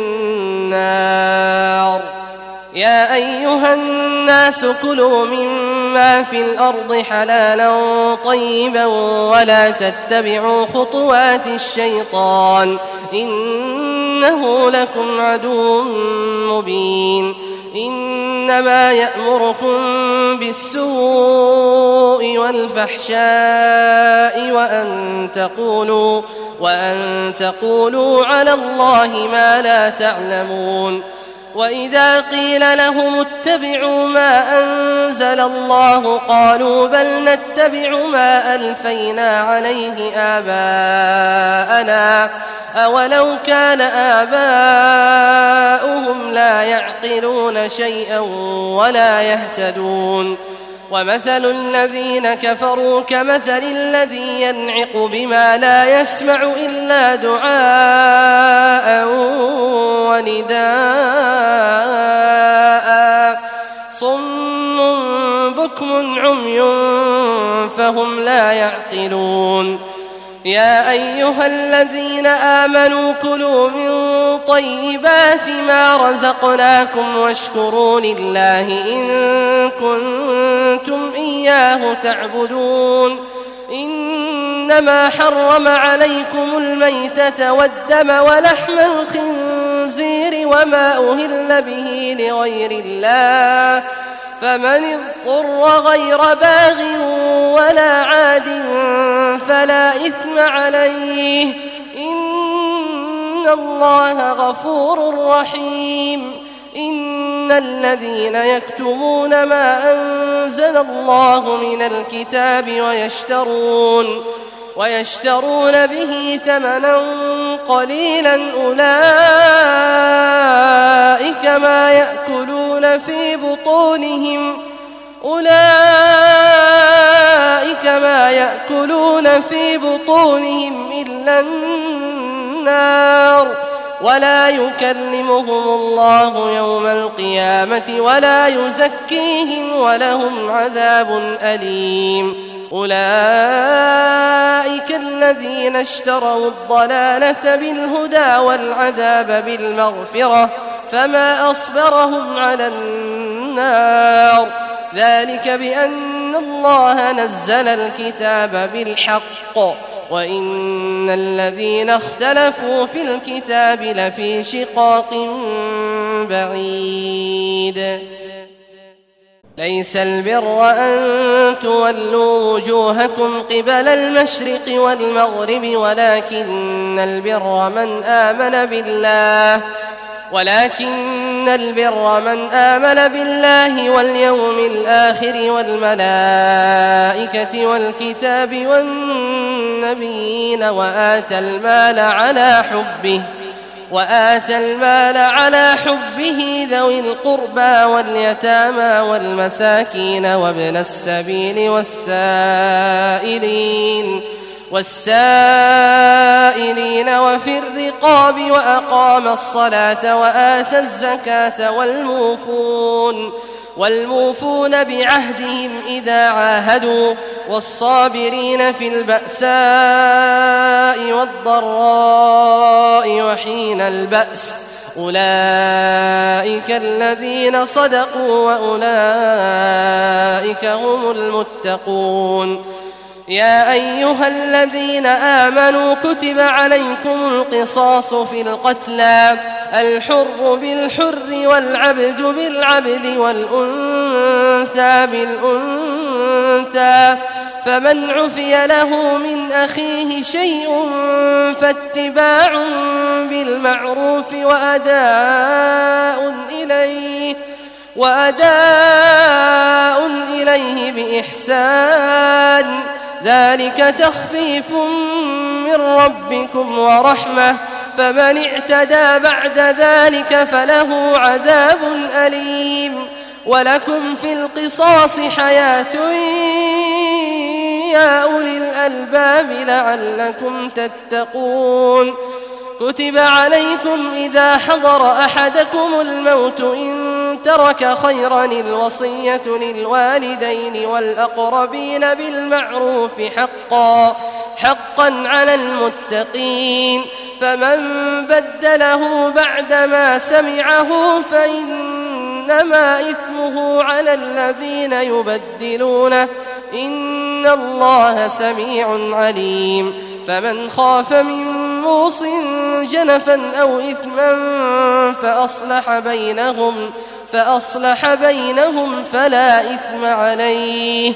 B: النار يا أيها الناس كلوا مما في الأرض حلالا طيبا ولا تتبعوا خطوات الشيطان إنه لكم عدو مبين إنما يأمركم بالسوء والفحشاء وأن تقولوا وأن تقولوا على الله ما لا تعلمون وإذا قيل لهم اتبعوا ما أنزل الله قالوا بل نتبع ما ألفينا عليه آباءنا أولو كان آباؤهم لا يعقلون شيئا ولا يهتدون ومثل الذين كفروا كمثل الذي ينعق بما لا يسمع إلا دعاء ونداء صم بكم عمي فهم لا يعقلون يا أيها الذين آمنوا كلوا من طيبات ما رزقناكم واشكروا لله إن كنتم إياه تعبدون إنما حرم عليكم الميتة والدم ولحم الخنزير وما أهل به لغير الله فمن اضطر غير باغ ولا عاد فلا إثم عليه إن الله غفور رحيم إن الذين يكتمون ما أنزل الله من الكتاب ويشترون ويشترون به ثمنا قليلا أولئك ما يأكلون في بطونهم أولئك ما يأكلون في بطونهم إلا النار ولا يكلمهم الله يوم القيامة ولا يزكيهم ولهم عذاب أليم أولئك الذين اشتروا الضلالة بالهدى والعذاب بالمغفرة فما أصبرهم على النار ذلك بأن الله نزل الكتاب بالحق وإن الذين اختلفوا في الكتاب لفي شقاق بعيد ليس البر أن تولوا وجوهكم قبل المشرق والمغرب ولكن البر من آمن بالله ولكن البر من آمن بالله واليوم الآخر والملائكة والكتاب والنبيين وآتى المال على حبه وآتى المال على حبه ذوي القربى واليتامى والمساكين وابن السبيل والسائلين والسائلين وفي الرقاب وأقام الصلاة وآتى الزكاة والموفون والموفون بعهدهم إذا عاهدوا والصابرين في البأساء والضراء وحين البأس أولئك الذين صدقوا وأولئك هم المتقون يا أيها الذين آمنوا كتب عليكم القصاص في القتلى الحر بالحر والعبد بالعبد والأنثى بالأنثى فمن عفي له من أخيه شيء فاتباع بالمعروف وأداء إليه وأداء إليه بإحسان ذلك تخفيف من ربكم ورحمة فمن اعتدى بعد ذلك فله عذاب أليم ولكم في القصاص حياة يا أولي الألباب لعلكم تتقون كتب عليكم إذا حضر أحدكم الموت إن ترك خيرا الوصية للوالدين والأقربين بالمعروف حقا حقا على المتقين فمن بدله بعدما سمعه فإنما إثمه على الذين يبدلونه إن الله سميع عليم فمن خاف من موص جنفا أو إثما فأصلح بينهم فأصلح بينهم فلا إثم عليه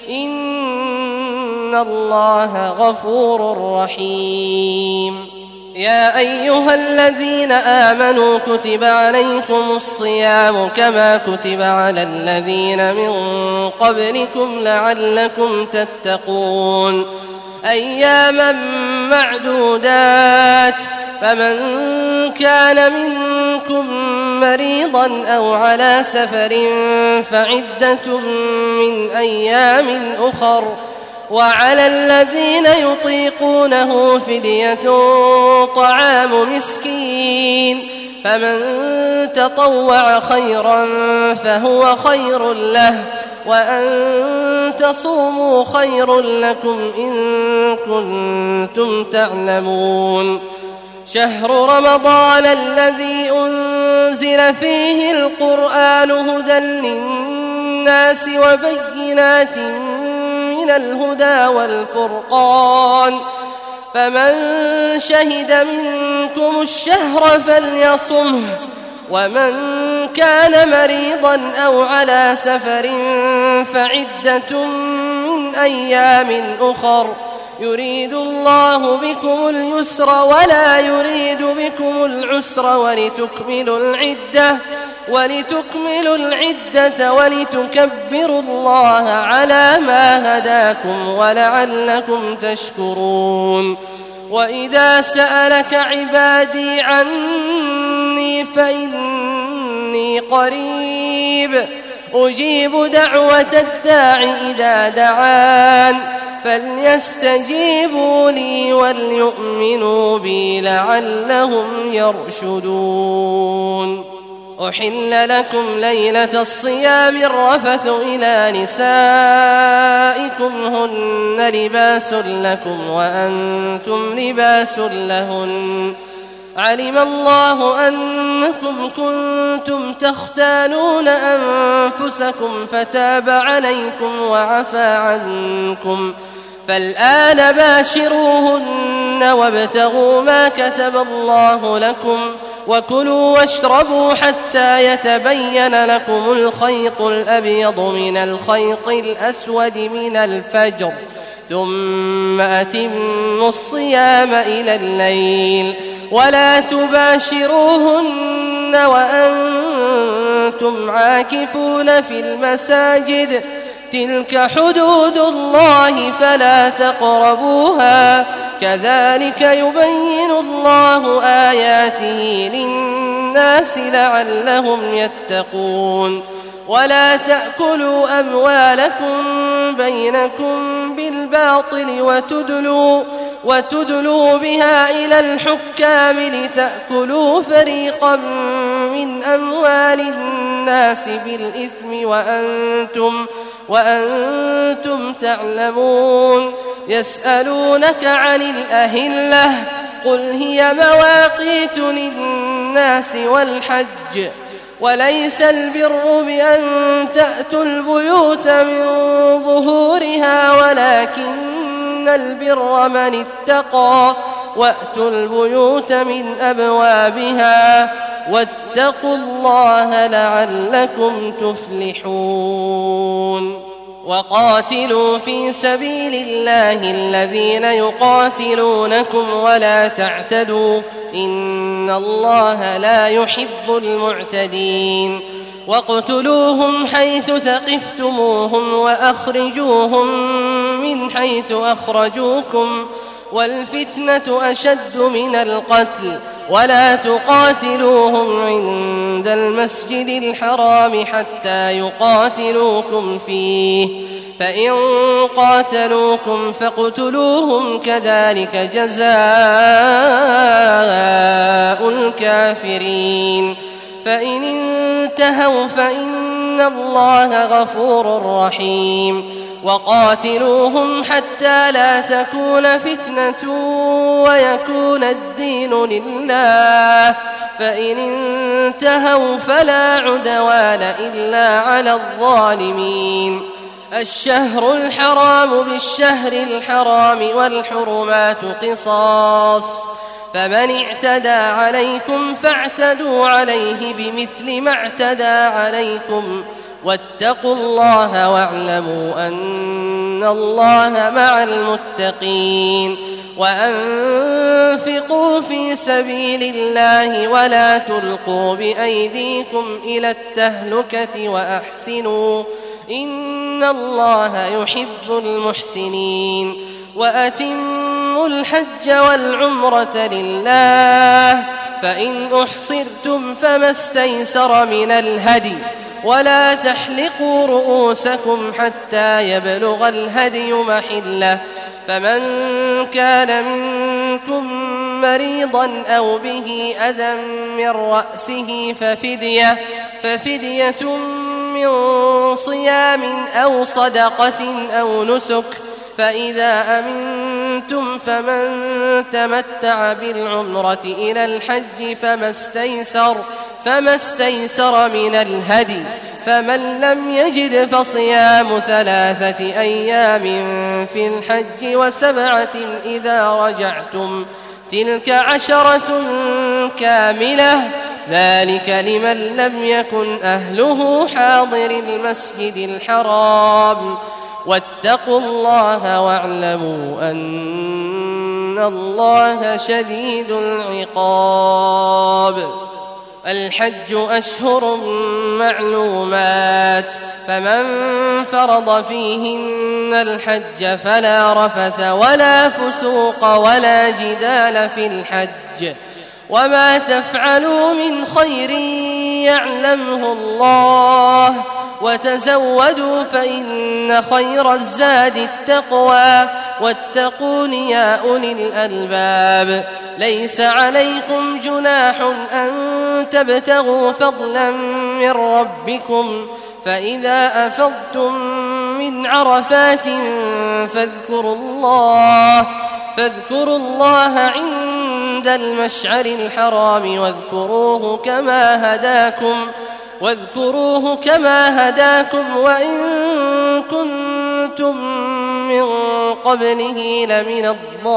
B: إن الله غفور رحيم يا أيها الذين آمنوا كتب عليكم الصيام كما كتب على الذين من قبلكم لعلكم تتقون أياما معدودات فمن كان منكم مريضا أو على سفر فعدة من أيام أخر وعلى الذين يطيقونه فدية طعام مسكين فمن تطوع خيرا فهو خير له وأن تصوموا خير لكم إن كنتم تعلمون شهر رمضان الذي أنزل فيه القرآن هدى للناس وبينات من الهدى والفرقان فمن شهد منكم الشهر فليصمه ومن كان مريضا أو على سفر فعدة من أيام أخر يريد الله بكم اليسر ولا يريد بكم العسر ولتكملوا العدة ولتكملوا العدة ولتكبروا الله على ما هداكم ولعلكم تشكرون وإذا سألك عبادي عني فإني قريب أجيب دعوة الداع إذا دعان فليستجيبوا لي وليؤمنوا بي لعلهم يرشدون أحل لكم ليلة الصيام الرفث إلى نسائكم هن لباس لكم وأنتم لباس لهن علم الله أنكم كنتم تختانون أنفسكم فتاب عليكم وعفى عنكم فالآن باشروهن وابتغوا ما كتب الله لكم وكلوا واشربوا حتى يتبين لكم الخيط الأبيض من الخيط الأسود من الفجر ثم أتموا الصيام إلى الليل ولا تباشروهن وأنتم عاكفون في المساجد تلك حدود الله فلا تقربوها كذلك يبين الله آياته للناس لعلهم يتقون ولا تأكلوا أموالكم بينكم بالباطل وتدلوا وتدلوا بها إلى الحكام لتأكلوا فريقا من أموال الناس بالإثم وأنتم وأنتم تعلمون يسألونك عن الأهلة قل هي مواقيت للناس والحج وليس البر بأن تأتوا البيوت من ظهورها ولكن البر من اتقى وأتوا البيوت من أبوابها واتقوا الله لعلكم تفلحون وقاتلوا في سبيل الله الذين يقاتلونكم ولا تعتدوا إن الله لا يحب المعتدين واقتلوهم حيث ثقفتموهم وأخرجوهم من حيث أخرجوكم والفتنة أشد من القتل ولا تقاتلوهم عند المسجد الحرام حتى يقاتلوكم فيه فإن قاتلوكم فاقتلوهم كذلك جزاء الكافرين فإن انتهوا فإن الله غفور رحيم وقاتلوهم حتى لا تكون فتنة ويكون الدين لله فإن انتهوا فلا عدوان إلا على الظالمين الشهر الحرام بالشهر الحرام والحرمات قصاص فمن اعتدى عليكم فاعتدوا عليه بمثل ما اعتدى عليكم واتقوا الله واعلموا أن الله مع المتقين وأنفقوا في سبيل الله ولا تلقوا بأيديكم إلى التهلكة وأحسنوا إن الله يحب المحسنين وأتموا الحج والعمرة لله فإن أحصرتم فما استيسر من الهدي ولا تحلقوا رؤوسكم حتى يبلغ الهدي محله فمن كان منكم مريضا أو به أذى من رأسه ففدية, ففدية من صيام أو صدقة أو نسك فإذا أمنتم فمن تمتع بالعمرة إلى الحج فما استيسر, فما استيسر من الهدي فمن لم يجد فصيام ثلاثة أيام في الحج وسبعة إذا رجعتم تلك عشرة كاملة ذلك لمن لم يكن أهله حاضر المسجد الحرام واتقوا الله واعلموا أن الله شديد العقاب الحج أشهر معلومات فمن فرض فيهن الحج فلا رفث ولا فسوق ولا جدال في الحج وما تفعلوا من خير يعلمه الله وتزودوا فإن خير الزاد التقوى واتقون يا أولي الألباب ليس عليكم جناح أن تبتغوا فضلا من ربكم فإذا أفضتم من عرفات فاذكروا الله فاذكروا الله عند المشعر الحرام واذكروه كما هداكم واذكروه كما هداكم وإن كنتم من قبله لمن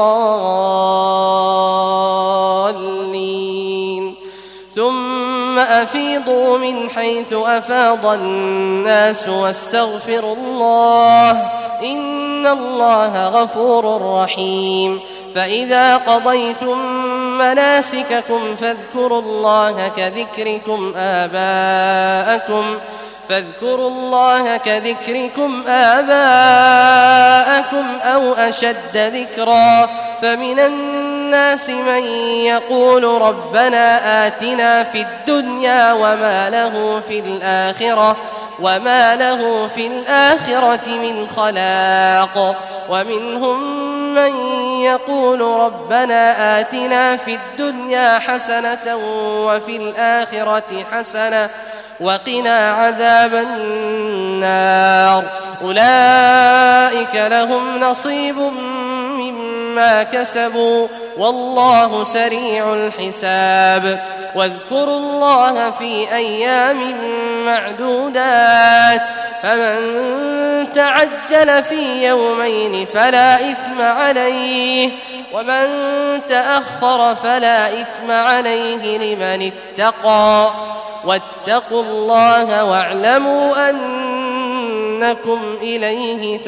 B: الضالين ثم أفيضوا من حيث أفاض الناس واستغفروا الله إن الله غفور رحيم فإذا قضيتم مناسككم فاذكروا الله كذكركم آباءكم فاذكروا الله كذكركم آباءكم أو أشد ذكرا فمن الناس من يقول ربنا آتنا في الدنيا وما له في الآخرة وما له في الآخرة من خلاق ومنهم من يقول ربنا آتنا في الدنيا حسنة وفي الآخرة حسنة وقنا عذاب النار أولئك لهم نصيب مما كسبوا والله سريع الحساب واذكروا الله في أيام معدودات فمن تعجل في يومين فلا إثم عليه ومن تأخر فلا إثم عليه لمن اتقى واتقوا الله واعلموا أنكم إليه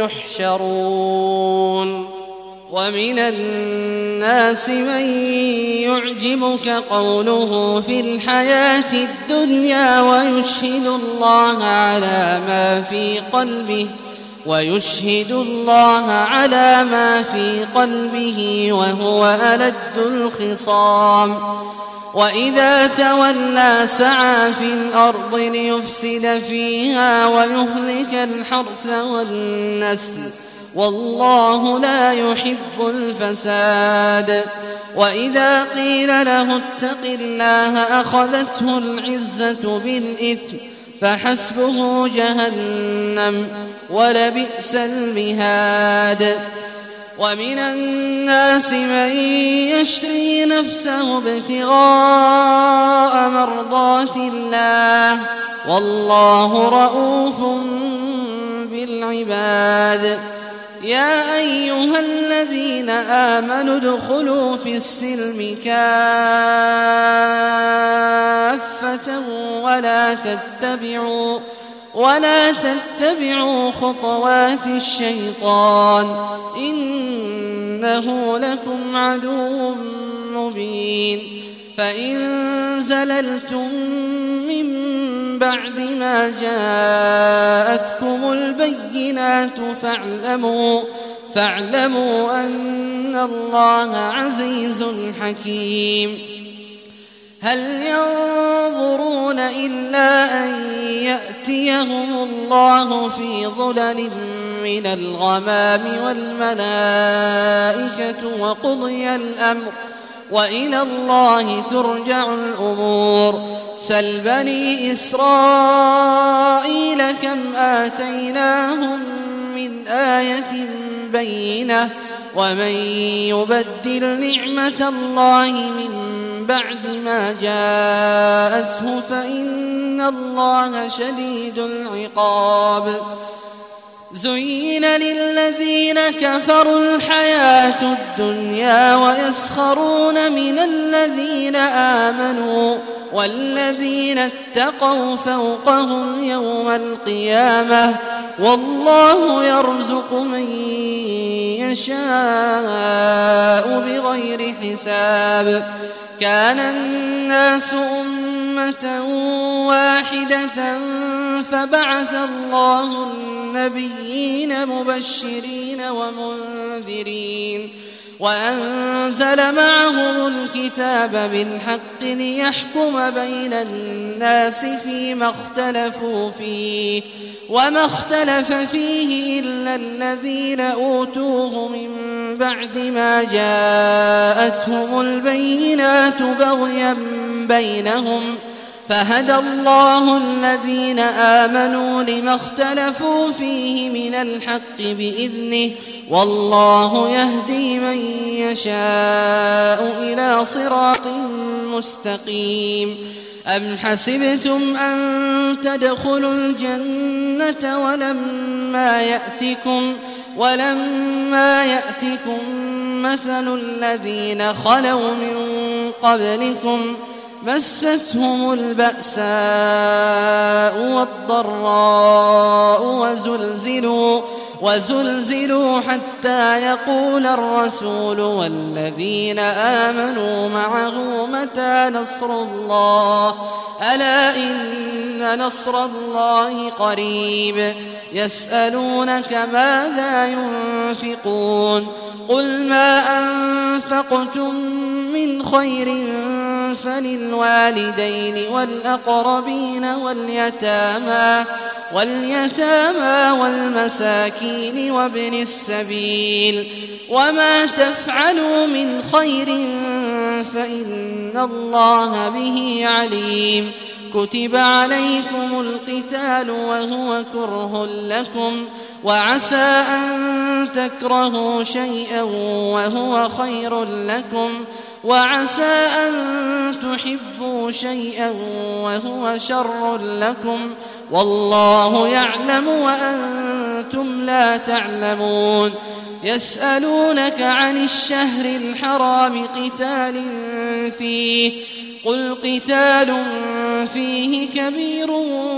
B: تحشرون
C: ومن الناس من يعجبك قوله في الحياة الدنيا ويشهد الله على ما في قلبه ويشهد الله على ما في قلبه وهو ألد الخصام وإذا تولى سعى في الأرض ليفسد فيها ويهلك الحرث والنسل والله لا يحب الفساد وإذا قيل له اتق الله أخذته العزة بالإثم فحسبه جهنم ولبئس المهاد ومن الناس من يشري نفسه ابتغاء مرضات الله والله رؤوف بالعباد يا أيها الذين آمنوا ادخلوا في السلم كافة ولا تتبعوا ولا تتبعوا خطوات الشيطان إنه لكم عدو مبين فإن زللتم من بعد ما جاءتكم البينات فاعلموا فاعلموا أن الله عزيز حكيم هل ينظرون إلا أن يأتيهم الله في ظلل من الغمام والملائكة وقضي الأمر وإلى الله ترجع الأمور سل بني إسرائيل كم آتيناهم من آية بينة ومن يبدل نعمة الله من بعد ما جاءته فإن الله شديد العقاب زين للذين كفروا الحياة الدنيا ويسخرون من الذين آمنوا والذين اتقوا فوقهم يوم القيامة والله يرزق من يشاء بغير حساب كان الناس أمة واحدة فبعث الله النبيين مبشرين ومنذرين وأنزل معهم الكتاب بالحق ليحكم بين الناس فيما اختلفوا فيه وما اختلف فيه إلا الذين أوتوه من بعد ما جاءتهم البينات بغيا بينهم فهدى الله الذين آمنوا لما اختلفوا فيه من الحق بإذنه والله يهدي من يشاء إلى صراط مستقيم. أم حسبتم أن تدخلوا الجنة ولما يأتكم ولما يأتكم مثل الذين خلوا من قبلكم مستهم البأساء والضراء وزلزلوا وزلزلوا حتى يقول الرسول والذين آمنوا معه متى نصر الله ألا إن نصر الله قريب. يسألونك ماذا ينفقون قل ما أنفقتم من خير فللوالدين والأقربين واليتامى واليتامى والمساكين وابن السبيل وما تفعلوا من خير فإن الله به عليم. كتب عليكم القتال وهو كره لكم وعسى أن تكرهوا شيئا وهو خير لكم وعسى أن تحبوا شيئا وهو شر لكم والله يعلم وأنتم لا تعلمون. يسألونك عن الشهر الحرام قتال فيه قل قتال فيه كبير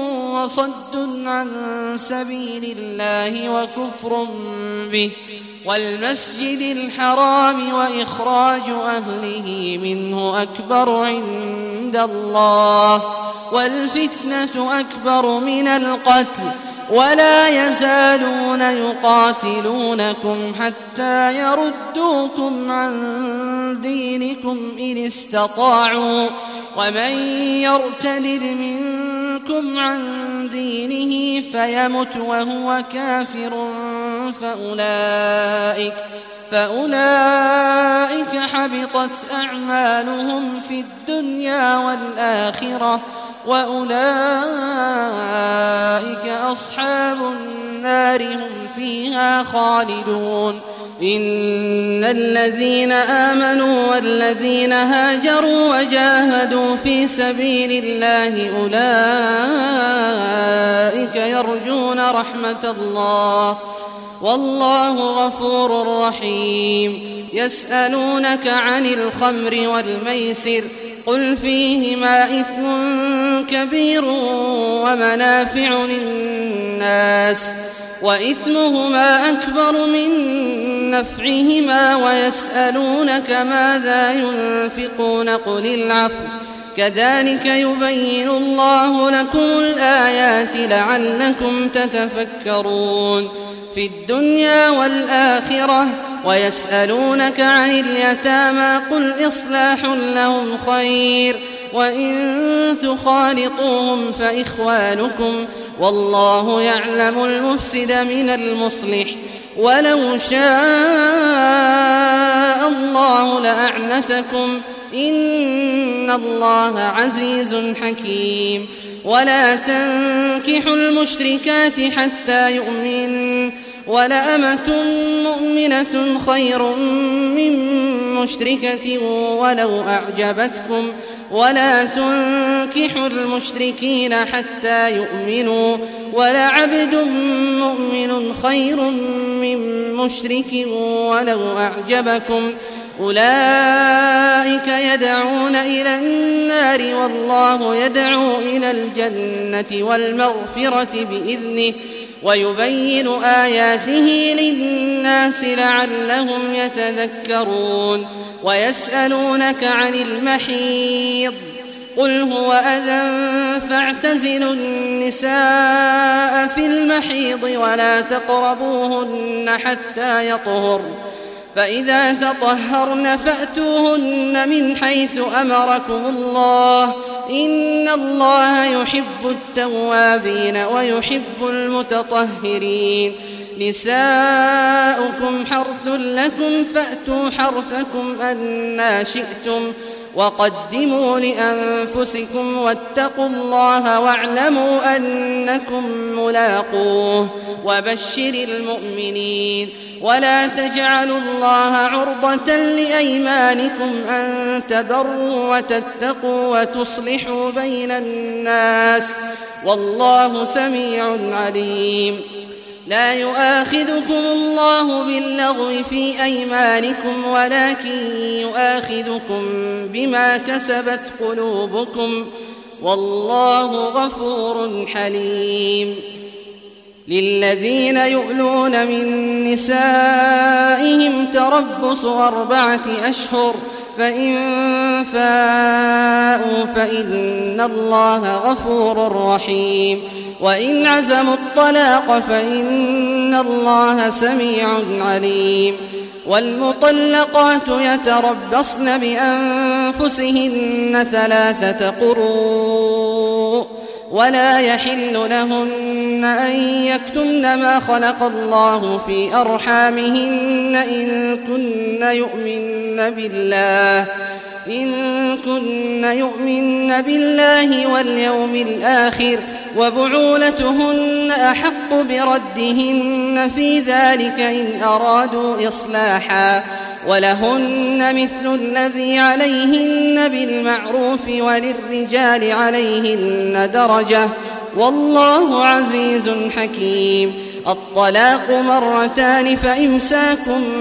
C: وصد عن سبيل الله وكفر به والمسجد الحرام وإخراج أهله منه أكبر عند الله والفتنة أكبر من القتل ولا يزالون يقاتلونكم حتى يردوكم عن دينكم إن استطاعوا ومن يرتد منكم عن دينه فيمت وهو كافر فأولئك, فأولئك حبطت أعمالهم في الدنيا والآخرة وأولئك أصحاب النار هم فيها خالدون. إن الذين آمنوا والذين هاجروا وجاهدوا في سبيل الله أولئك يرجون رحمة الله والله غفور رحيم. يسألونك عن الخمر والميسر قل فيهما إثم كبير ومنافع للناس وإثمهما أكبر من نفعهما ويسألونك ماذا ينفقون قل العفو كذلك يبين الله لكم الآيات لعلكم تتفكرون في الدنيا والآخرة. ويسألونك عن اليتامى قل إصلاح لهم خير وإن تخالطوهم فإخوانكم والله يعلم المفسد من المصلح ولو شاء الله لأعنتكم إن الله عزيز حكيم. ولا تنكحوا المشركات حتى يؤمنوا ولأمة مؤمنة خير من مشركة ولو أعجبتكم ولا تنكحوا المشركين حتى يؤمنوا ولعبد مؤمن خير من مشرك ولو أعجبكم أولئك يدعون إلى النار والله يدعو إلى الجنة والمغفرة بإذنه ويبين آياته للناس لعلهم يتذكرون. ويسألونك عن المحيض قل هو أذى فاعتزلوا النساء في المحيض ولا تقربوهن حتى يطهرن فإذا تطهرن فأتوهن من حيث أمركم الله إن الله يحب التوابين ويحب المتطهرين. نساؤكم حرث لكم فأتوا حرثكم أنى شئتم وقدموا لأنفسكم واتقوا الله واعلموا أنكم ملاقوه وبشر المؤمنين. ولا تجعلوا الله عرضة لأيمانكم أن تبروا وتتقوا وتصلحوا بين الناس والله سميع عليم. لا يؤاخذكم الله باللغو في أيمانكم ولكن يؤاخذكم بما كسبت قلوبكم والله غفور حليم. للذين يؤلون من نسائهم تربص أربعة أشهر فإن فاءوا فإن الله غفور رحيم. وإن عزموا الطلاق فإن الله سميع عليم. والمطلقات يتربصن بأنفسهن ثلاثة قروء ولا يحل لهن أن يكتمن ما خلق الله في أرحامهن إن كن يؤمن بالله إن كن يؤمن بالله واليوم الآخر وبعولتهن أحق بردهن في ذلك إن أرادوا إصلاحا ولهن مثل الذي عليهن بالمعروف وللرجال عليهن درجة والله عزيز حكيم. الطلاق مرتان فإمساك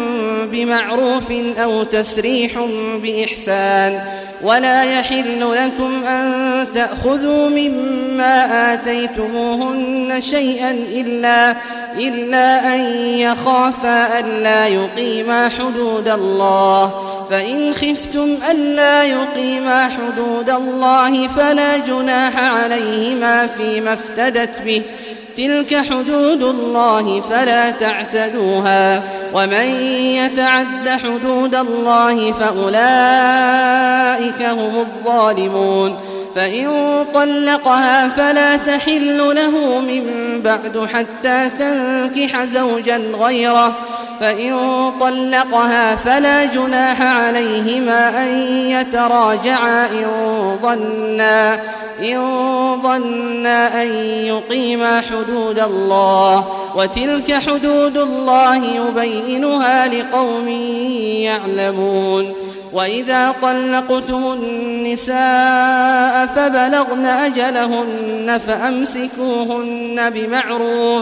C: بمعروف أو تسريح بإحسان. ولا يحل لكم أن تأخذوا مما آتيتموهن شيئا إلا, إلا أن يخافا ألا يقيما حدود الله. فإن خفتم ألا يقيما حدود الله فلا جناح عليهما فيما افتدت به تلك حدود الله فلا تعتدوها ومن يتعد حدود الله فأولئك هم الظالمون. فإن طلقها فلا تحل له من بعد حتى تنكح زوجا غيره فإن طلقها فلا جناح عليهما أن يتراجعا إن ظنا إن ظنا أن يقيما حدود الله وتلك حدود الله يبينها لقوم يعلمون. وإذا طلقتم النساء فبلغن أجلهن فأمسكوهن بمعروف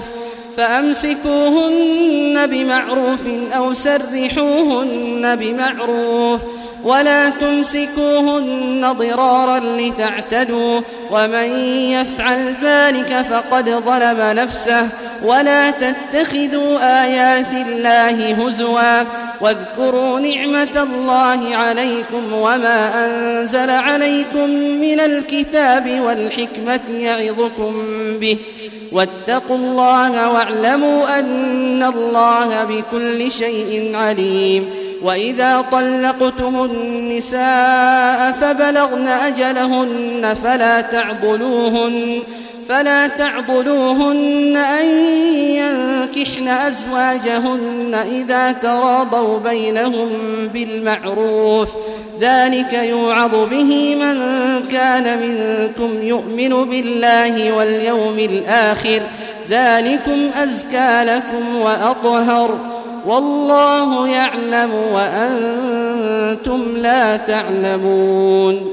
C: فأمسكوهن بمعروف أو سرحوهن بمعروف ولا تمسكوهن ضرارا لتعتدوا ومن يفعل ذلك فقد ظلم نفسه. ولا تتخذوا آيات الله هزوا واذكروا نعمة الله عليكم وما أنزل عليكم من الكتاب والحكمة يعظكم به واتقوا الله واعلموا أن الله بكل شيء عليم. وإذا طلقتم النساء فبلغن أجلهن فلا تعضلوهن فلا تعضلوهن أن ينكحن أزواجهن إذا تراضوا بينهم بالمعروف ذلك يوعظ به من كان منكم يؤمن بالله واليوم الآخر ذلكم أزكى لكم وأطهر والله يعلم وأنتم لا تعلمون.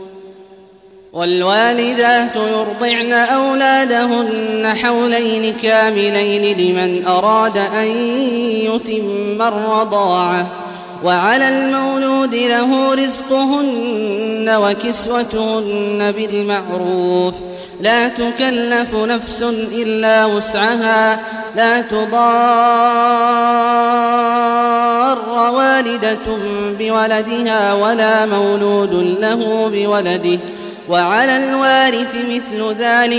C: والوالدات يرضعن أولادهن حولين كاملين لمن أراد أن يتم الرضاعة وعلى المولود له رزقهن وكسوتهن بالمعروف لا تكلف نفس إلا وسعها لا تضار والدة بولدها ولا مولود له بولده وعلى الوارث مثل ذلك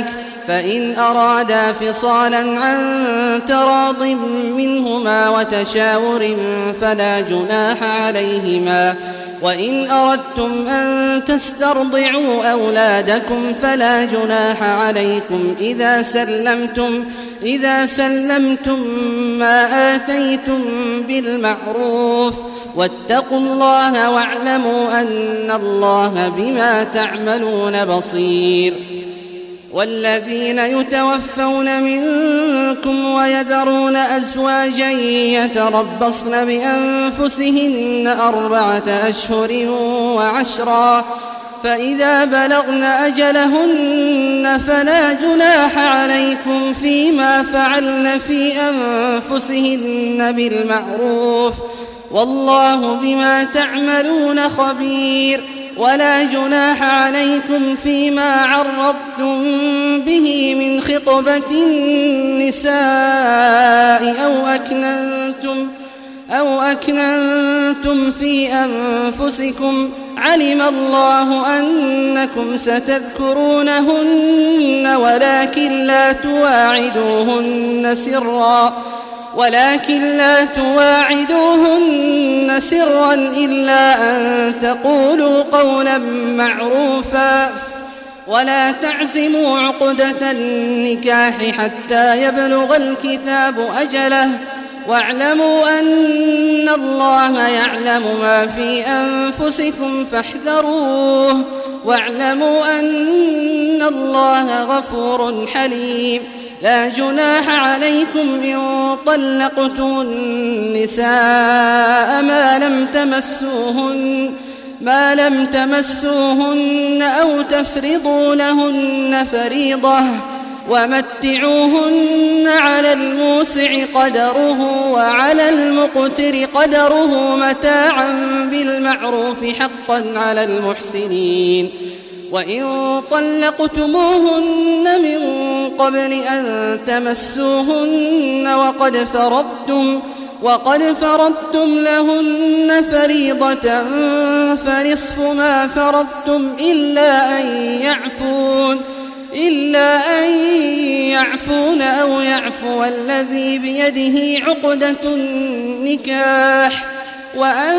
C: فإن أرادا فصالا عن تراض منهما وتشاور فلا جناح عليهما. وإن أردتم أن تسترضعوا أولادكم فلا جناح عليكم إذا سلمتم إذا سلمتم ما آتيتم بالمعروف واتقوا الله واعلموا أن الله بما تعملون بصير. والذين يتوفون منكم ويذرون أزواجا يتربصن بأنفسهن أربعة أشهر وعشرا فإذا بلغن أجلهن فلا جناح عليكم فيما فعلن في أنفسهن بالمعروف والله بما تعملون خبير. ولا جناح عليكم فيما عرضتم به من خطبة النساء أو أكننتم أو أكننتم في أنفسكم علم الله أنكم ستذكرونهن ولكن لا تواعدوهن سرا ولكن لا تواعدوهن سرا إلا أن تقولوا قولا معروفا ولا تعزموا عقدة النكاح حتى يبلغ الكتاب أجله واعلموا أن الله يعلم ما في أنفسكم فاحذروه واعلموا أن الله غفور حليم. لا جناح عليكم إن طلقتم النساء ما لم تمسوهن ما لم تمسوهن أو تفرضوا لهن فريضة ومتعوهن على الموسع قدره وعلى المقتر قدره متاعا بالمعروف حقا على المحسنين. وإن طلقتموهن من قبل أن تمسوهن وقد فرضتم وقد فرضتم لهن فريضة فنصف ما فرضتم إلا أن يعفون إلا أن يعفون أو يعفو الذي بيده عقدة النكاح وأن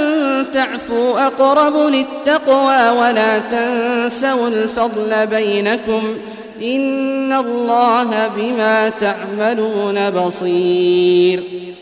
C: تعفوا أقرب للتقوى ولا تنسوا الفضل بينكم إن الله بما تعملون بصير.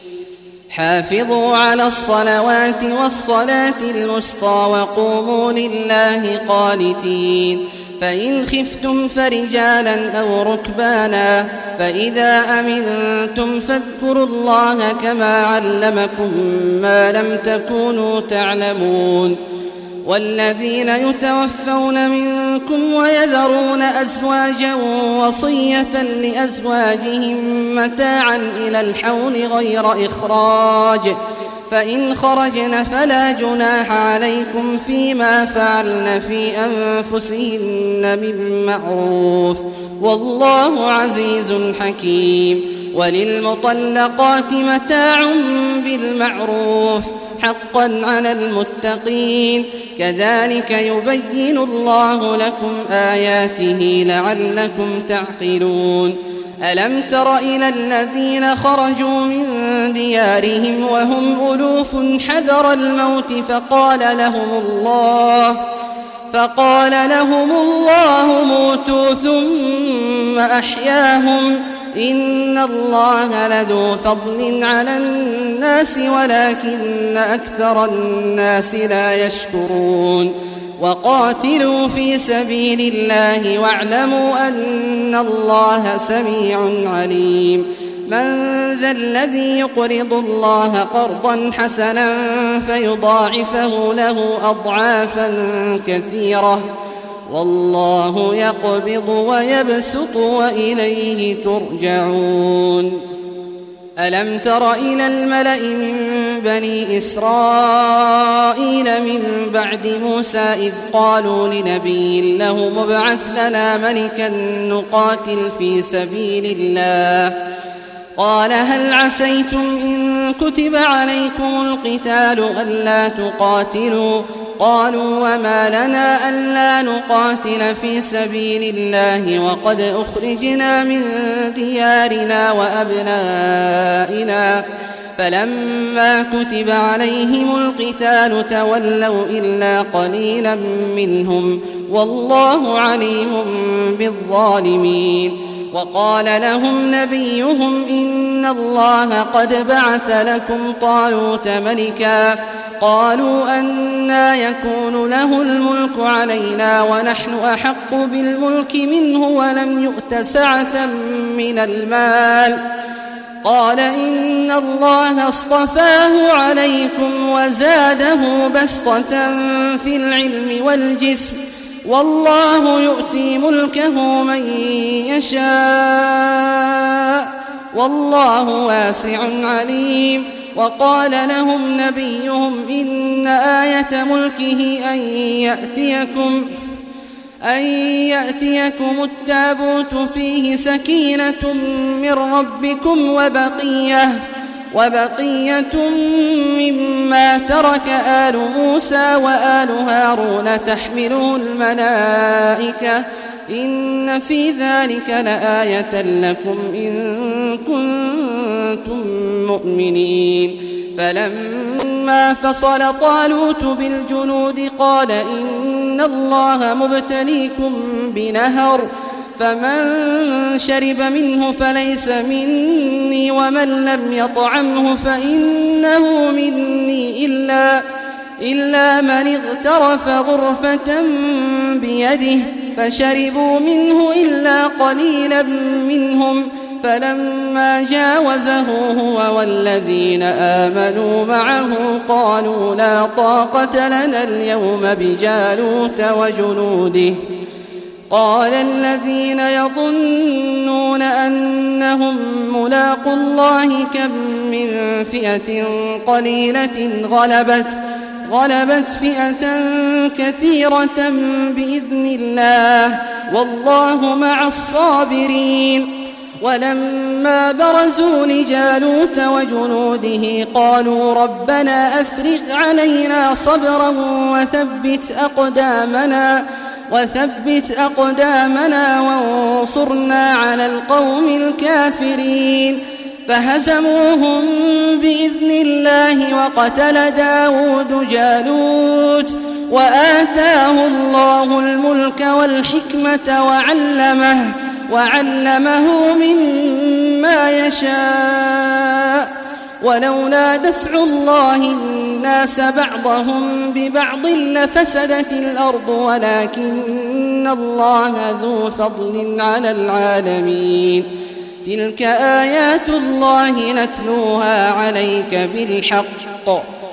C: حافظوا على الصلوات والصلاة الوسطى وقوموا لله قانتين. فإن خفتم فرجالا أو ركبانا فإذا أمنتم فاذكروا الله كما علمكم ما لم تكونوا تعلمون. والذين يتوفون منكم ويذرون أزواجا وصية لأزواجهم متاعا إلى الحول غير إخراج فإن خرجن فلا جناح عليكم فيما فعلن في أنفسهن من معروف والله عزيز حكيم. وللمطلقات متاع بالمعروف حقا على المتقين كذلك يبين الله لكم آياته لعلكم تعقلون. ألم تر إلى الذين خرجوا من ديارهم وهم ألوف حذر الموت فقال لهم الله فقال لهم الله موتوا ثم أحياهم إن الله لذو فضل على الناس ولكن أكثر الناس لا يشكرون. وقاتلوا في سبيل الله واعلموا أن الله سميع عليم. من ذا الذي يقرض الله قرضا حسنا فيضاعفه له أضعافا كثيرة والله يقبض ويبسط وإليه ترجعون. ألم تر إلى الملأ من بني إسرائيل من بعد موسى إذ قالوا لنبي له مبعث لنا ملكا نقاتل في سبيل الله قال هل عسيتم إن كتب عليكم القتال ألا تقاتلوا قالوا وما لنا ألا نقاتل في سبيل الله وقد أخرجنا من ديارنا وأبنائنا فلما كتب عليهم القتال تولوا إلا قليلا منهم والله عليم بالظالمين. وقال لهم نبيهم إن الله قد بعث لكم طالوت ملكا قالوا أنى يكون له الملك علينا ونحن أحق بالملك منه ولم يؤت سعة من المال قال إن الله اصطفاه عليكم وزاده بسطة في العلم والجسم والله يؤتي ملكه من يشاء والله واسع عليم. وقال لهم نبيهم إن آية ملكه أن يأتيكم أن يأتيكم التابوت فيه سكينة من ربكم وبقية وبقية مما ترك آل موسى وآل هارون تحمله الملائكة إن في ذلك لآية لكم إن كنتم مؤمنين. فلما فصل طالوت بالجنود قال إن الله مبتليكم بنهر فمن شرب منه فليس مني ومن لم يطعمه فإنه مني إلا, إلا من اغترف غرفة بيده فشربوا منه إلا قليلا منهم فلما جاوزه هو والذين آمنوا معه قالوا لا طاقة لنا اليوم بجالوت وجنوده قال الذين يظنون أنهم ملاقوا الله كم من فئة قليلة غلبت غلبت فئة كثيرة بإذن الله والله مع الصابرين. ولما برزوا لجالوت وجنوده قالوا ربنا أفرغ علينا صبرا وثبت أقدامنا وثبت أقدامنا وانصرنا على القوم الكافرين فهزموهم بإذن الله وقتل داود جالوت وآتاه الله الملك والحكمة وعلمه وعلمه مما يشاء ولولا دفع الله الناس بعضهم ببعض لفسدت الأرض ولكن الله ذو فضل على العالمين. تلك آيات الله نتلوها عليك بالحق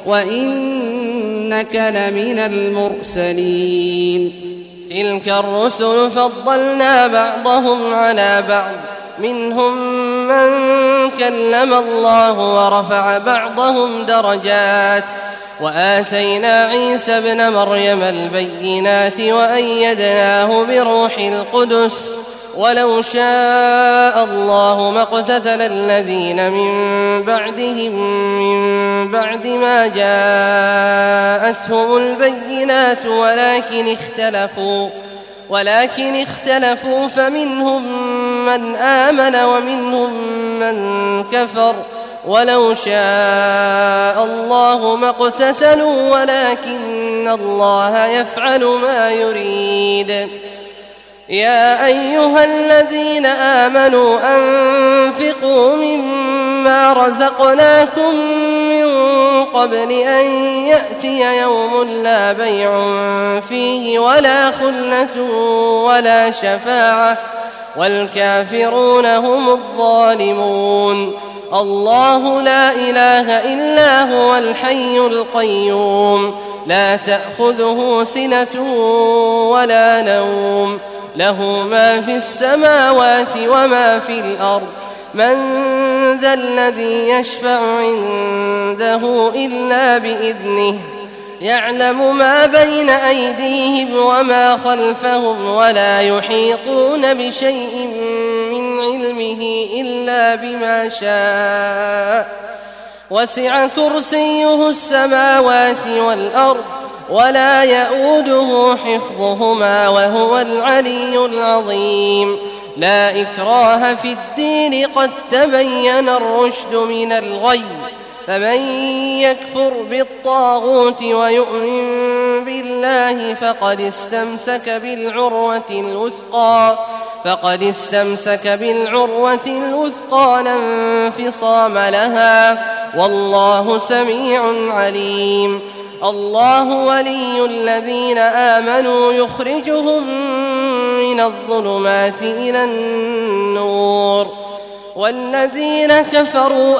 C: وإنك لمن المرسلين.
B: تلك الرسل فضلنا بعضهم على بعض منهم من كلم الله ورفع بعضهم درجات وآتينا عيسى ابن مريم البينات وأيدناه بروح القدس ولو شاء الله ما اقتتل الذين من بعدهم من بعد ما جاءتهم البينات ولكن اختلفوا ولكن اختلفوا فمنهم من آمن ومنهم من كفر ولو شاء الله ما اقتتلوا ولكن الله يفعل ما يريد. يا أيها الذين آمنوا أنفقوا مما رزقناكم من قبل أن يأتي يوم لا بيع فيه ولا خلة ولا شفاعة والكافرون هم الظالمون. الله لا إله إلا هو الحي القيوم لا تأخذه سنة ولا نوم له ما في السماوات وما في الأرض من ذا الذي يشفع عنده إلا بإذنه يعلم ما بين أيديهم وما خلفهم ولا يحيطون بشيء من علمه إلا بما شاء وسع كرسيه السماوات والأرض ولا يؤوده حفظهما وهو العلي العظيم. لا إكراه في الدين قد تبين الرشد من الغي، فمن يكفر بالطاغوت ويؤمن بالله فقد استمسك بالعروة الوثقى فقد استمسك بالعروة الوثقى لا انفصام لها، والله سميع عليم. الله ولي الذين آمنوا يخرجهم من الظلمات إلى النور، والذين كفروا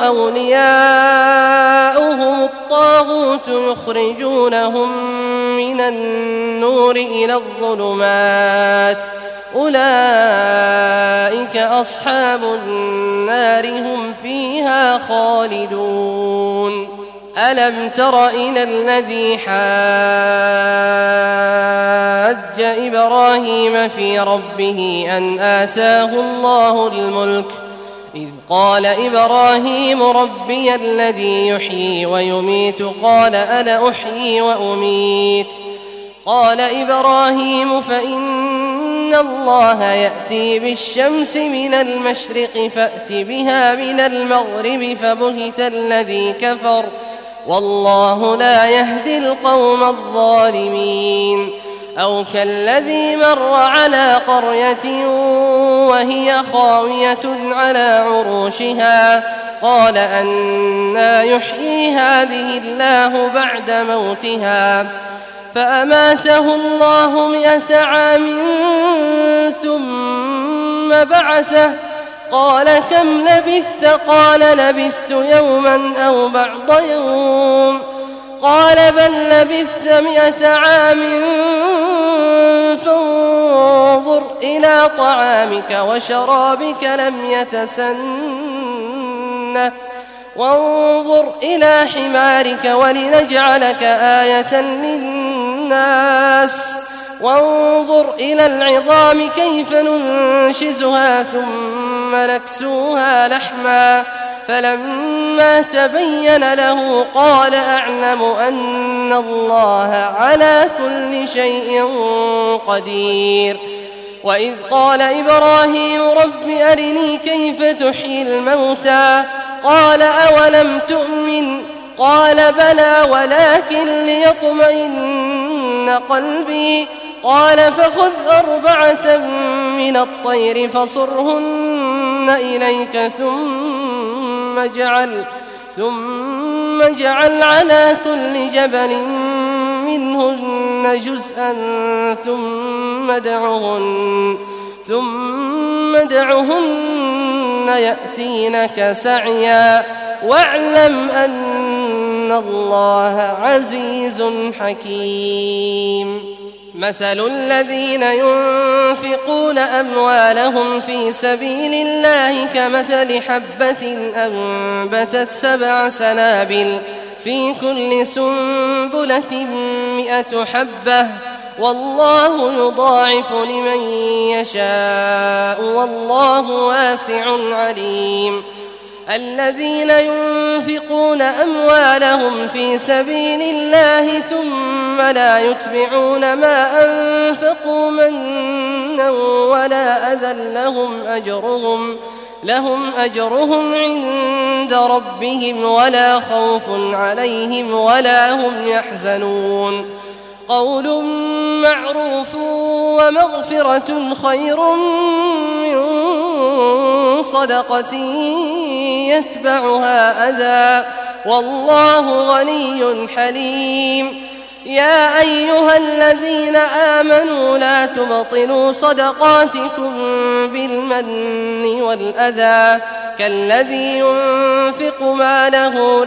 B: أولياؤهم الطاغوت يخرجونهم من النور إلى الظلمات، أولئك أصحاب النار هم فيها خالدون. ألم تر إلى الذي حاج إبراهيم في ربه أن آتاه الله الملك إذ قال إبراهيم ربي الذي يحيي ويميت قال أنا أحيي وأميت قال إبراهيم فإن الله يأتي بالشمس من المشرق فأت بها من المغرب فبهت الذي كفر والله لا يهدي القوم الظالمين. أو كالذي مر على قرية وهي خاوية على عروشها قال أنى يحيي هذه الله بعد موتها فأماته الله مئة عام ثم بعثه قال كم لبثت قال لبثت يوما أو بعض يوم قال بل لبثت مئة عام فانظر إلى طعامك وشرابك لم يتسنه وانظر إلى حمارك ولنجعلك آية للناس وانظر إلى العظام كيف ننشزها ثم نكسوها لحما فلما تبين له قال أعلم أن الله على كل شيء قدير. وإذ قال إبراهيم رب أرني كيف تحيي الموتى قال أولم تؤمن قال بلى ولكن ليطمئن قلبي قال فخذ أربعة من الطير فصرهن إليك ثم اجعل ثم اجعل على كل جبل منهن جزءا ثم ادعهن ثم ادعهن يأتينك سعيا واعلم أن الله عزيز حكيم. مثل الذين ينفقون أموالهم في سبيل الله كمثل حبة أنبتت سبع سنابل في كل سنبلة مئة حبة والله يضاعف لمن يشاء والله واسع عليم. الذين ينفقون أموالهم في سبيل الله ثم لا يتبعون ما أنفقوا منا ولا أذى لهم أجرهم لهم أجرهم عند ربهم ولا خوف عليهم ولا هم يحزنون. قول معروف ومغفرة خير من صدقة يتبعها أذى والله غني حليم. يا أيها الذين آمنوا لا تبطلوا صدقاتكم بالمن والأذى كالذي ينفق ماله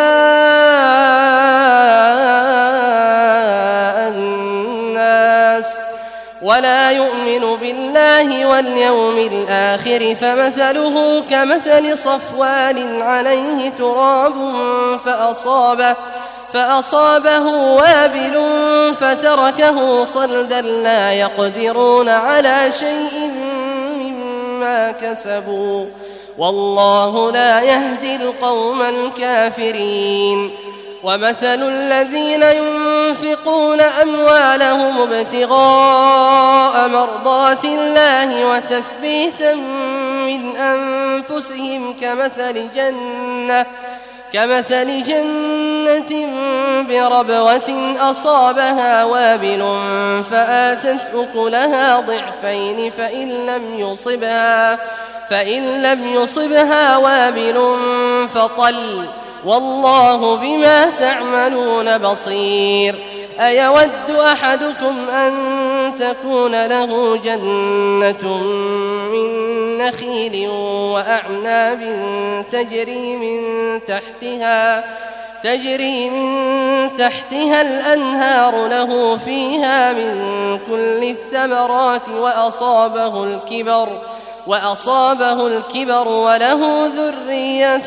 B: رئاء الناس ولا يؤمن بالله واليوم الآخر فمثله كمثل صفوان عليه تراب فأصابه فأصابه وابل فتركه صلدا لا يقدرون على شيء مما كسبوا والله لا يهدي القوم الكافرين. ومثل الذين ينفقون أموالهم ابتغاء مرضات الله وتثبيتا من أنفسهم كمثل جنة كمثل جنة بربوة أصابها وابل فآتت أكلها ضعفين فإن لم يصبها فإن لم يصبها وابل فطل والله بما تعملون بصير. أيود أحدكم أن تكون له جنة من نخيل وأعناب تجري من تحتها تجري من تحتها الأنهار له فيها من كل الثمرات وأصابه الكبر وأصابه الكبر وله ذرية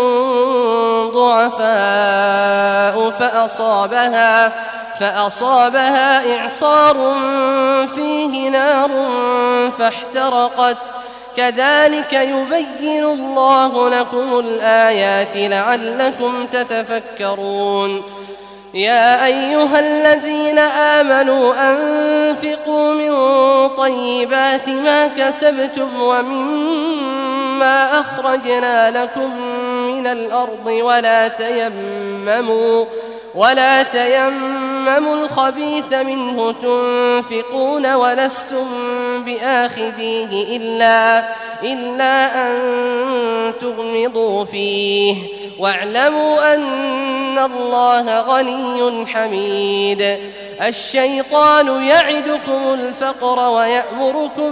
B: ضعفاء فأصابها فأصابها إعصار فيه نار فاحترقت كذلك يبين الله لكم الآيات لعلكم تتفكرون. يا أيها الذين آمنوا أنفقوا من طيبات ما كسبتم ومما أخرجنا لكم من الأرض ولا تيمموا ولا تيمموا الخبيث منه تنفقون ولستم بآخذيه إلا, إلا أن تغمضوا فيه واعلموا أن الله غني حميد. الشيطان يعدكم الفقر ويأمركم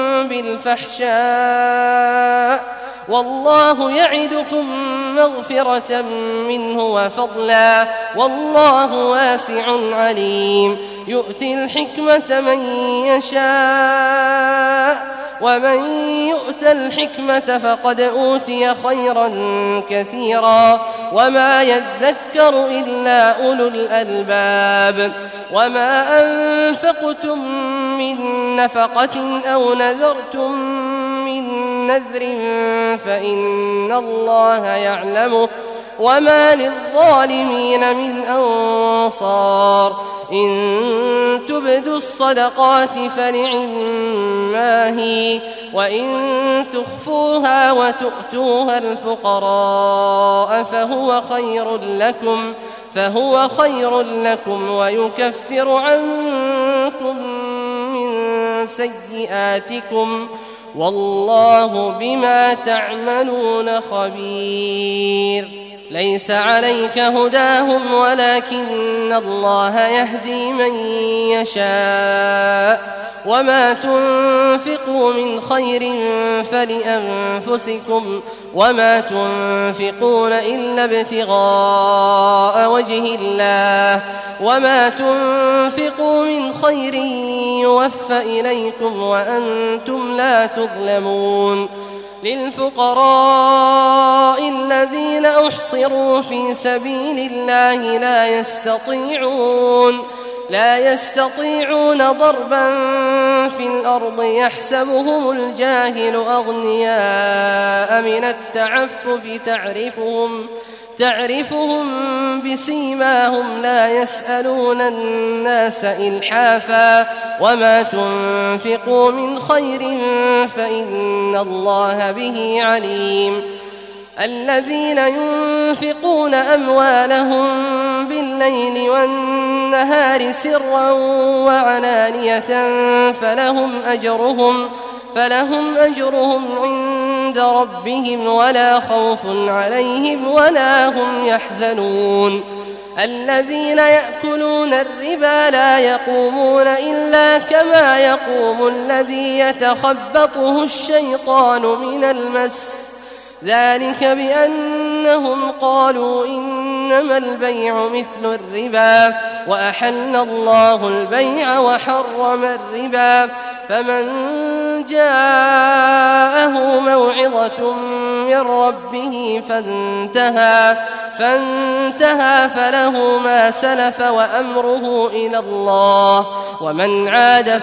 B: بالفحشاء والله يعدكم مغفرة منه وفضلا والله واسع عليم. يؤتي الحكمة من يشاء ومن يؤت الحكمة فقد أوتي خيرا كثيرا وما يذكر إلا أولو الألباب. وما أنفقتم من نفقة أو نذرتم من نذر فإن الله يعلمه وما للظالمين من أنصار. إن تبدوا الصدقات فنعما هي وإن تخفوها وتؤتوها الفقراء فهو خير لكم فهو خير لكم ويكفر عنكم من سيئاتكم والله بما تعملون خبير. ليس عليك هداهم ولكن الله يهدي من يشاء وما تنفقوا من خير فلأنفسكم وما تنفقون إلا ابتغاء وجه الله وما تنفقوا من خير يوفى إليكم وأنتم لا تظلمون. للفقراء الذين أحصروا في سبيل الله لا يستطيعون لا يستطيعون ضربا في الأرض يحسبهم الجاهل أغنياء من التعفف تعرفهم تعرفهم بسيماهم لا يسألون الناس إلحافا وما تنفقوا من خير فإن الله به عليم. الذين ينفقون أموالهم بالليل والنهار سرا وعلانية فلهم أجرهم فلهم أجرهم عند ربهم ولا خوف عليهم ولا هم يحزنون. الذين يأكلون الربا لا يقومون إلا كما يقوم الذي يتخبطه الشيطان من المس ذلك بأنهم قالوا إنما البيع مثل الربا وأحل الله البيع وحرم الربا. فمن جاءه موعظة من ربه فانتهى فانتهى فله ما سلف وأمره إلى الله ومن عاد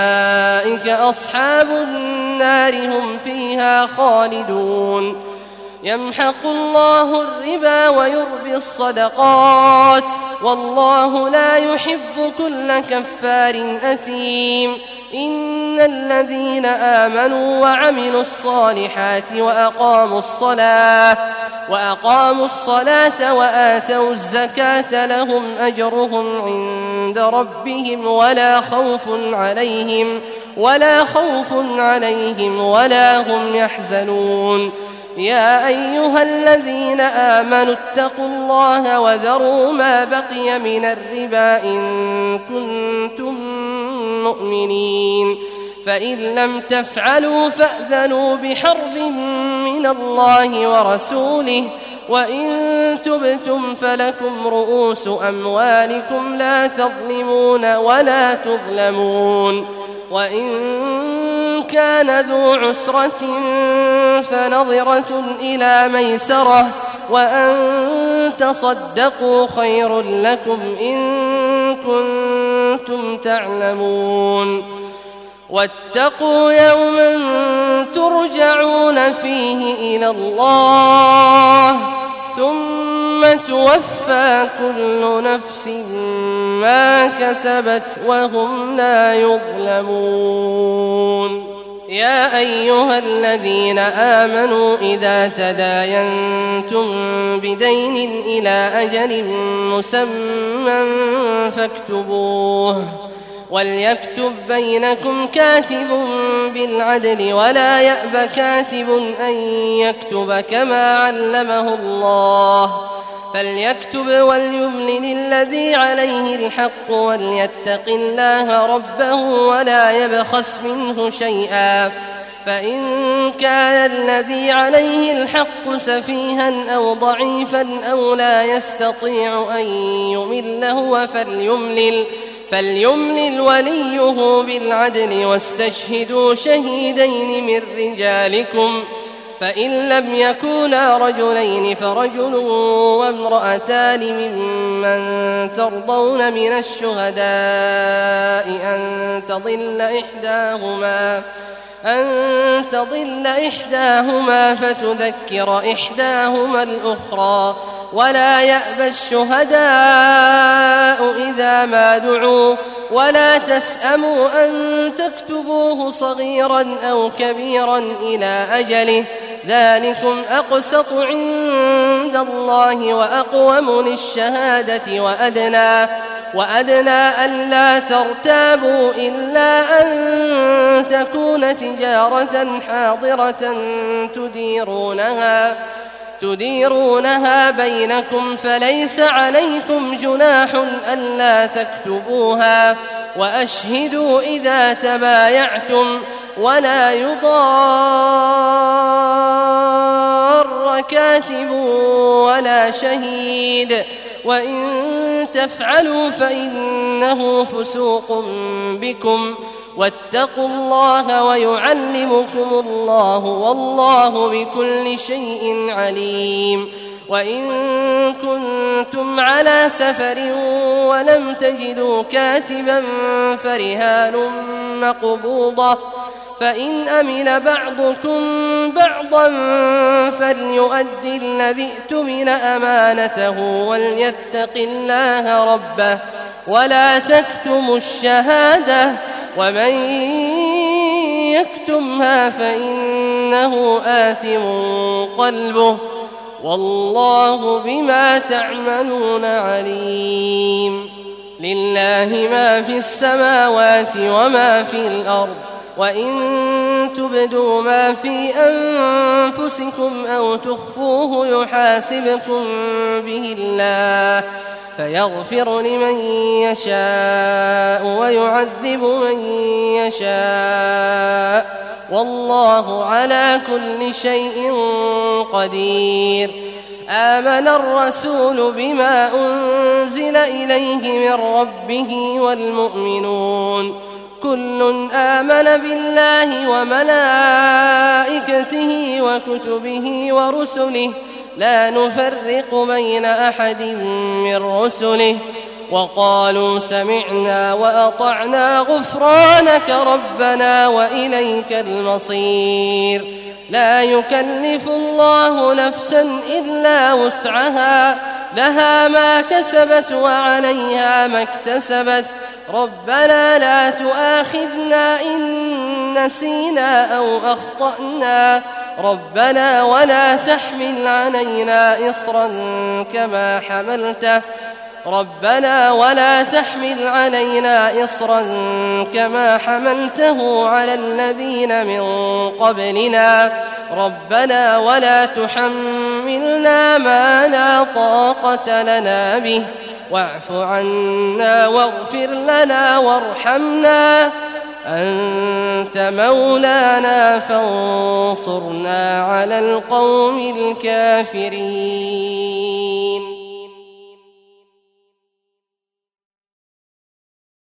B: فأولئك أصحاب النار هم فيها خالدون. يمحق الله الربا ويربي الصدقات والله لا يحب كل كفار أثيم إن الذين آمنوا وعملوا الصالحات وأقاموا الصلاة وأقاموا الصلاة وآتوا الزكاة لهم أجرهم عند ربهم ولا خوف عليهم ولا خوف عليهم ولا هم يحزنون يا أيها الذين آمنوا اتقوا الله وذروا ما بقي من الربا إن كنتم مؤمنين فإن لم تفعلوا فأذنوا بحرب من الله ورسوله وإن تبتم فلكم رؤوس أموالكم لا تظلمون ولا تظلمون وإن كان ذو عسرة فنظرة إلى ميسرة وأن تصدقوا خير لكم إن كنتم تعلمون واتقوا يوما ترجعون فيه إلى الله ثم توفى كل نفس ما كسبت وهم لا يظلمون يا أيها الذين آمنوا إذا تداينتم بدين إلى أجل مسمى فاكتبوه وليكتب بينكم كاتب بالعدل ولا يأب كاتب أن يكتب كما علمه الله فليكتب وليملل الذي عليه الحق وليتق الله ربه ولا يبخس منه شيئا فإن كان الذي عليه الحق سفيها أو ضعيفا أو لا يستطيع أن يمل هو فليملل فليملل وليه بالعدل واستشهدوا شهيدين من رجالكم فإن لم يكونا رجلين فرجل وامرأتان ممن ترضون من الشهداء أن تضل إحداهما أن تضل إحداهما فتذكر إحداهما الأخرى ولا يأبى الشهداء إذا ما دعوا ولا تسأموا أن تكتبوه صغيرا أو كبيرا إلى أجله ذلكم أقسط عند الله وأقوم للشهادة وأدنى وأدنى ألا ترتابوا إلا أن تكون تجارة حاضرة تديرونها تديرونها بينكم فليس عليكم جناح ألا تكتبوها وأشهدوا إذا تبايعتم ولا يضار كاتب ولا شهيد وإن تفعلوا فإنه فسوق بكم واتقوا الله ويعلمكم الله والله بكل شيء عليم وإن كنتم على سفر ولم تجدوا كاتبا فرهان مقبوضة فإن أمن بعضكم بعضا فليؤدي الذي اؤتمن أمانته وليتق الله ربه ولا تكتموا الشهادة ومن يكتمها فإنه آثم قلبه والله بما تعملون عليم لله ما في السماوات وما في الأرض وإن تبدوا ما في أنفسكم أو تخفوه يحاسبكم به الله فيغفر لمن يشاء ويعذب من يشاء والله على كل شيء قدير آمن الرسول بما أنزل إليه من ربه والمؤمنون كل آمن بالله وملائكته وكتبه ورسله لا نفرق بين أحد من رسله وقالوا سمعنا وأطعنا غفرانك ربنا وإليك المصير لا يكلف الله نفسا إلا وسعها لها ما كسبت وعليها ما اكتسبت ربنا لا تؤاخذنا إن نسينا أو أخطأنا ربنا ولا تحمل علينا إصرا كما حملته ربنا ولا تحمل علينا إصرا كما حملته على الذين من قبلنا ربنا ولا تحملنا ما لا طاقة لنا به واعف عنا واغفر لنا وارحمنا أنت مولانا فانصرنا على القوم الكافرين.